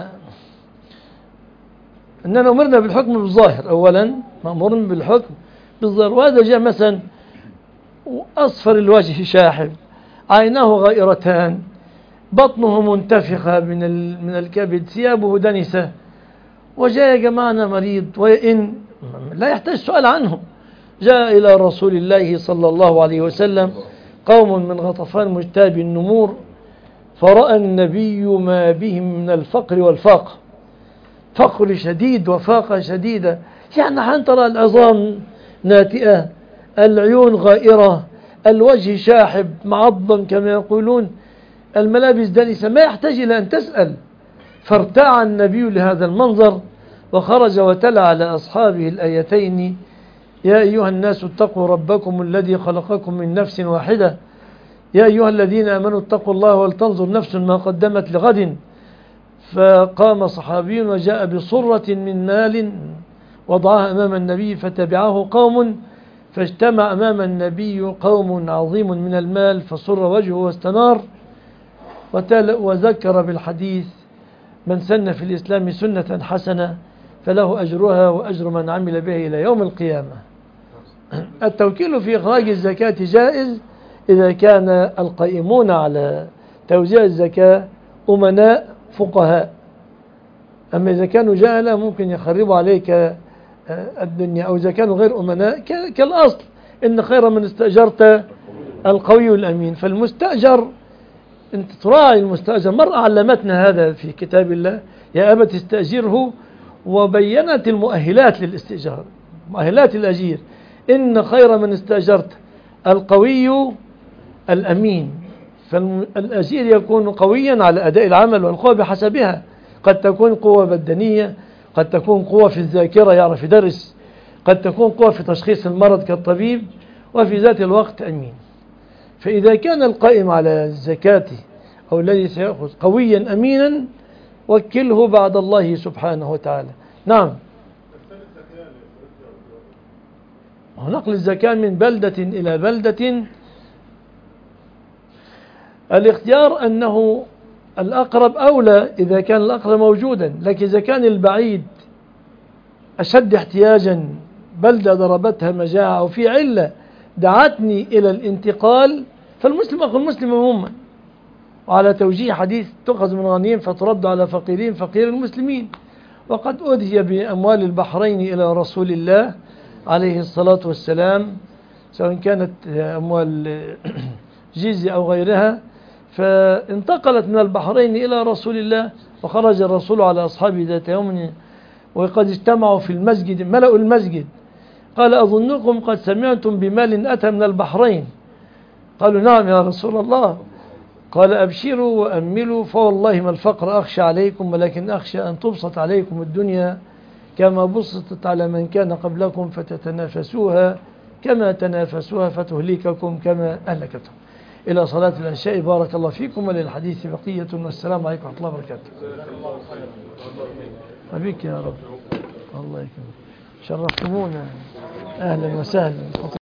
أننا أمرنا بالحكم بالظاهر، أولا مأمورين بالحكم بالظاهر. وهذا جاء مثلا أصفر الوجه شاحب، عيناه غائرتان، بطنه منتفخة من من الكبد، ثيابه دنسة، وجاء يا جماعة مريض، وإن لا يحتاج سؤال عنه. جاء إلى رسول الله صلى الله عليه وسلم قوم من غطفان مجتاب النمور، فرأى النبي ما بهم من الفقر والفاقة، فقر شديد وفاقة شديدة، يعني حنطر العظام ناتئة، العيون غائرة، الوجه شاحب معضم كما يقولون، الملابس دنسة، ما يحتاج إلى أن تسأل. فارتاع النبي لهذا المنظر وخرج وتلا على أصحابه الآيتين: يا أيها الناس اتقوا ربكم الذي خلقكم من نفس واحدة، يا أيها الذين آمنوا اتقوا الله ولتنظر نفس ما قدمت لغد. فقام صحابي وجاء بصرة من مال وضعها أمام النبي، فتبعه قوم، فاجتمع أمام النبي قوم عظيم من المال، فصر وجهه واستنار، وذكر بالحديث: من سن في الإسلام سنة حسنة فله أجرها وأجر من عمل به إلى يوم القيامة. التوكيل في إخراج الزكاة جائز إذا كان القائمون على توزيع الزكاة أمناء فقهاء، أما إذا كانوا جهلة ممكن يخربوا عليك الدنيا، أو إذا كانوا غير أمناء كالأصل إن خير من استأجرت القوي الأمين. فالمستأجر أنت تراعي المستأجر. مرة علمتنا هذا في كتاب الله: يا أبت استأجره، وبينت المؤهلات للاستئجار، مؤهلات الأجير: إن خير من استأجرت القوي الأمين. فالأجير يكون قويا على أداء العمل والقوة بحسبها، قد تكون قوة بدنية، قد تكون قوة في الذاكرة يعرف يدرس، قد تكون قوة في تشخيص المرض كالطبيب، وفي ذات الوقت أمين. فإذا كان القائم على الزكاة أو الذي سيأخذ قويا أمينا، وكله بعد الله سبحانه وتعالى. نعم، نقل الزكاة من بلدة إلى بلدة، الاختيار أنه الأقرب أولى إذا كان الأقرب موجودا، لكن إذا كان البعيد أشد احتياجا، بلدة ضربتها مجاعة أو في علة دعتني إلى الانتقال، فالمسلم أخو المسلم عموما. وعلى توجيه حديث: تؤخذ من غنيم فترد على فقيرين فقير المسلمين. وقد أدهي بأموال البحرين إلى رسول الله عليه الصلاة والسلام، سواء كانت أموال جيزة أو غيرها، فانتقلت من البحرين إلى رسول الله، وخرج الرسول على أصحابه ذات يوم وقد اجتمعوا في المسجد، ملأوا المسجد. قال: أظنكم قد سمعتم بمال أتى من البحرين. قالوا: نعم يا رسول الله. قال: أبشروا وأملوا، فوالله ما الفقر أخشى عليكم، ولكن أخشى أن تبسط عليكم الدنيا كما بسطت على من كان قبلكم، فتتنافسوها كما تنافسوها، فتهلككم كما أهلكتهم. إلى صلاة العشاء. بارك الله فيكم، وللحديث بقية، والسلام عليكم ورحمة الله وبركاته. أبيك يا رب، الله يكرمك، شرفتمونا، أهلا وسهلا.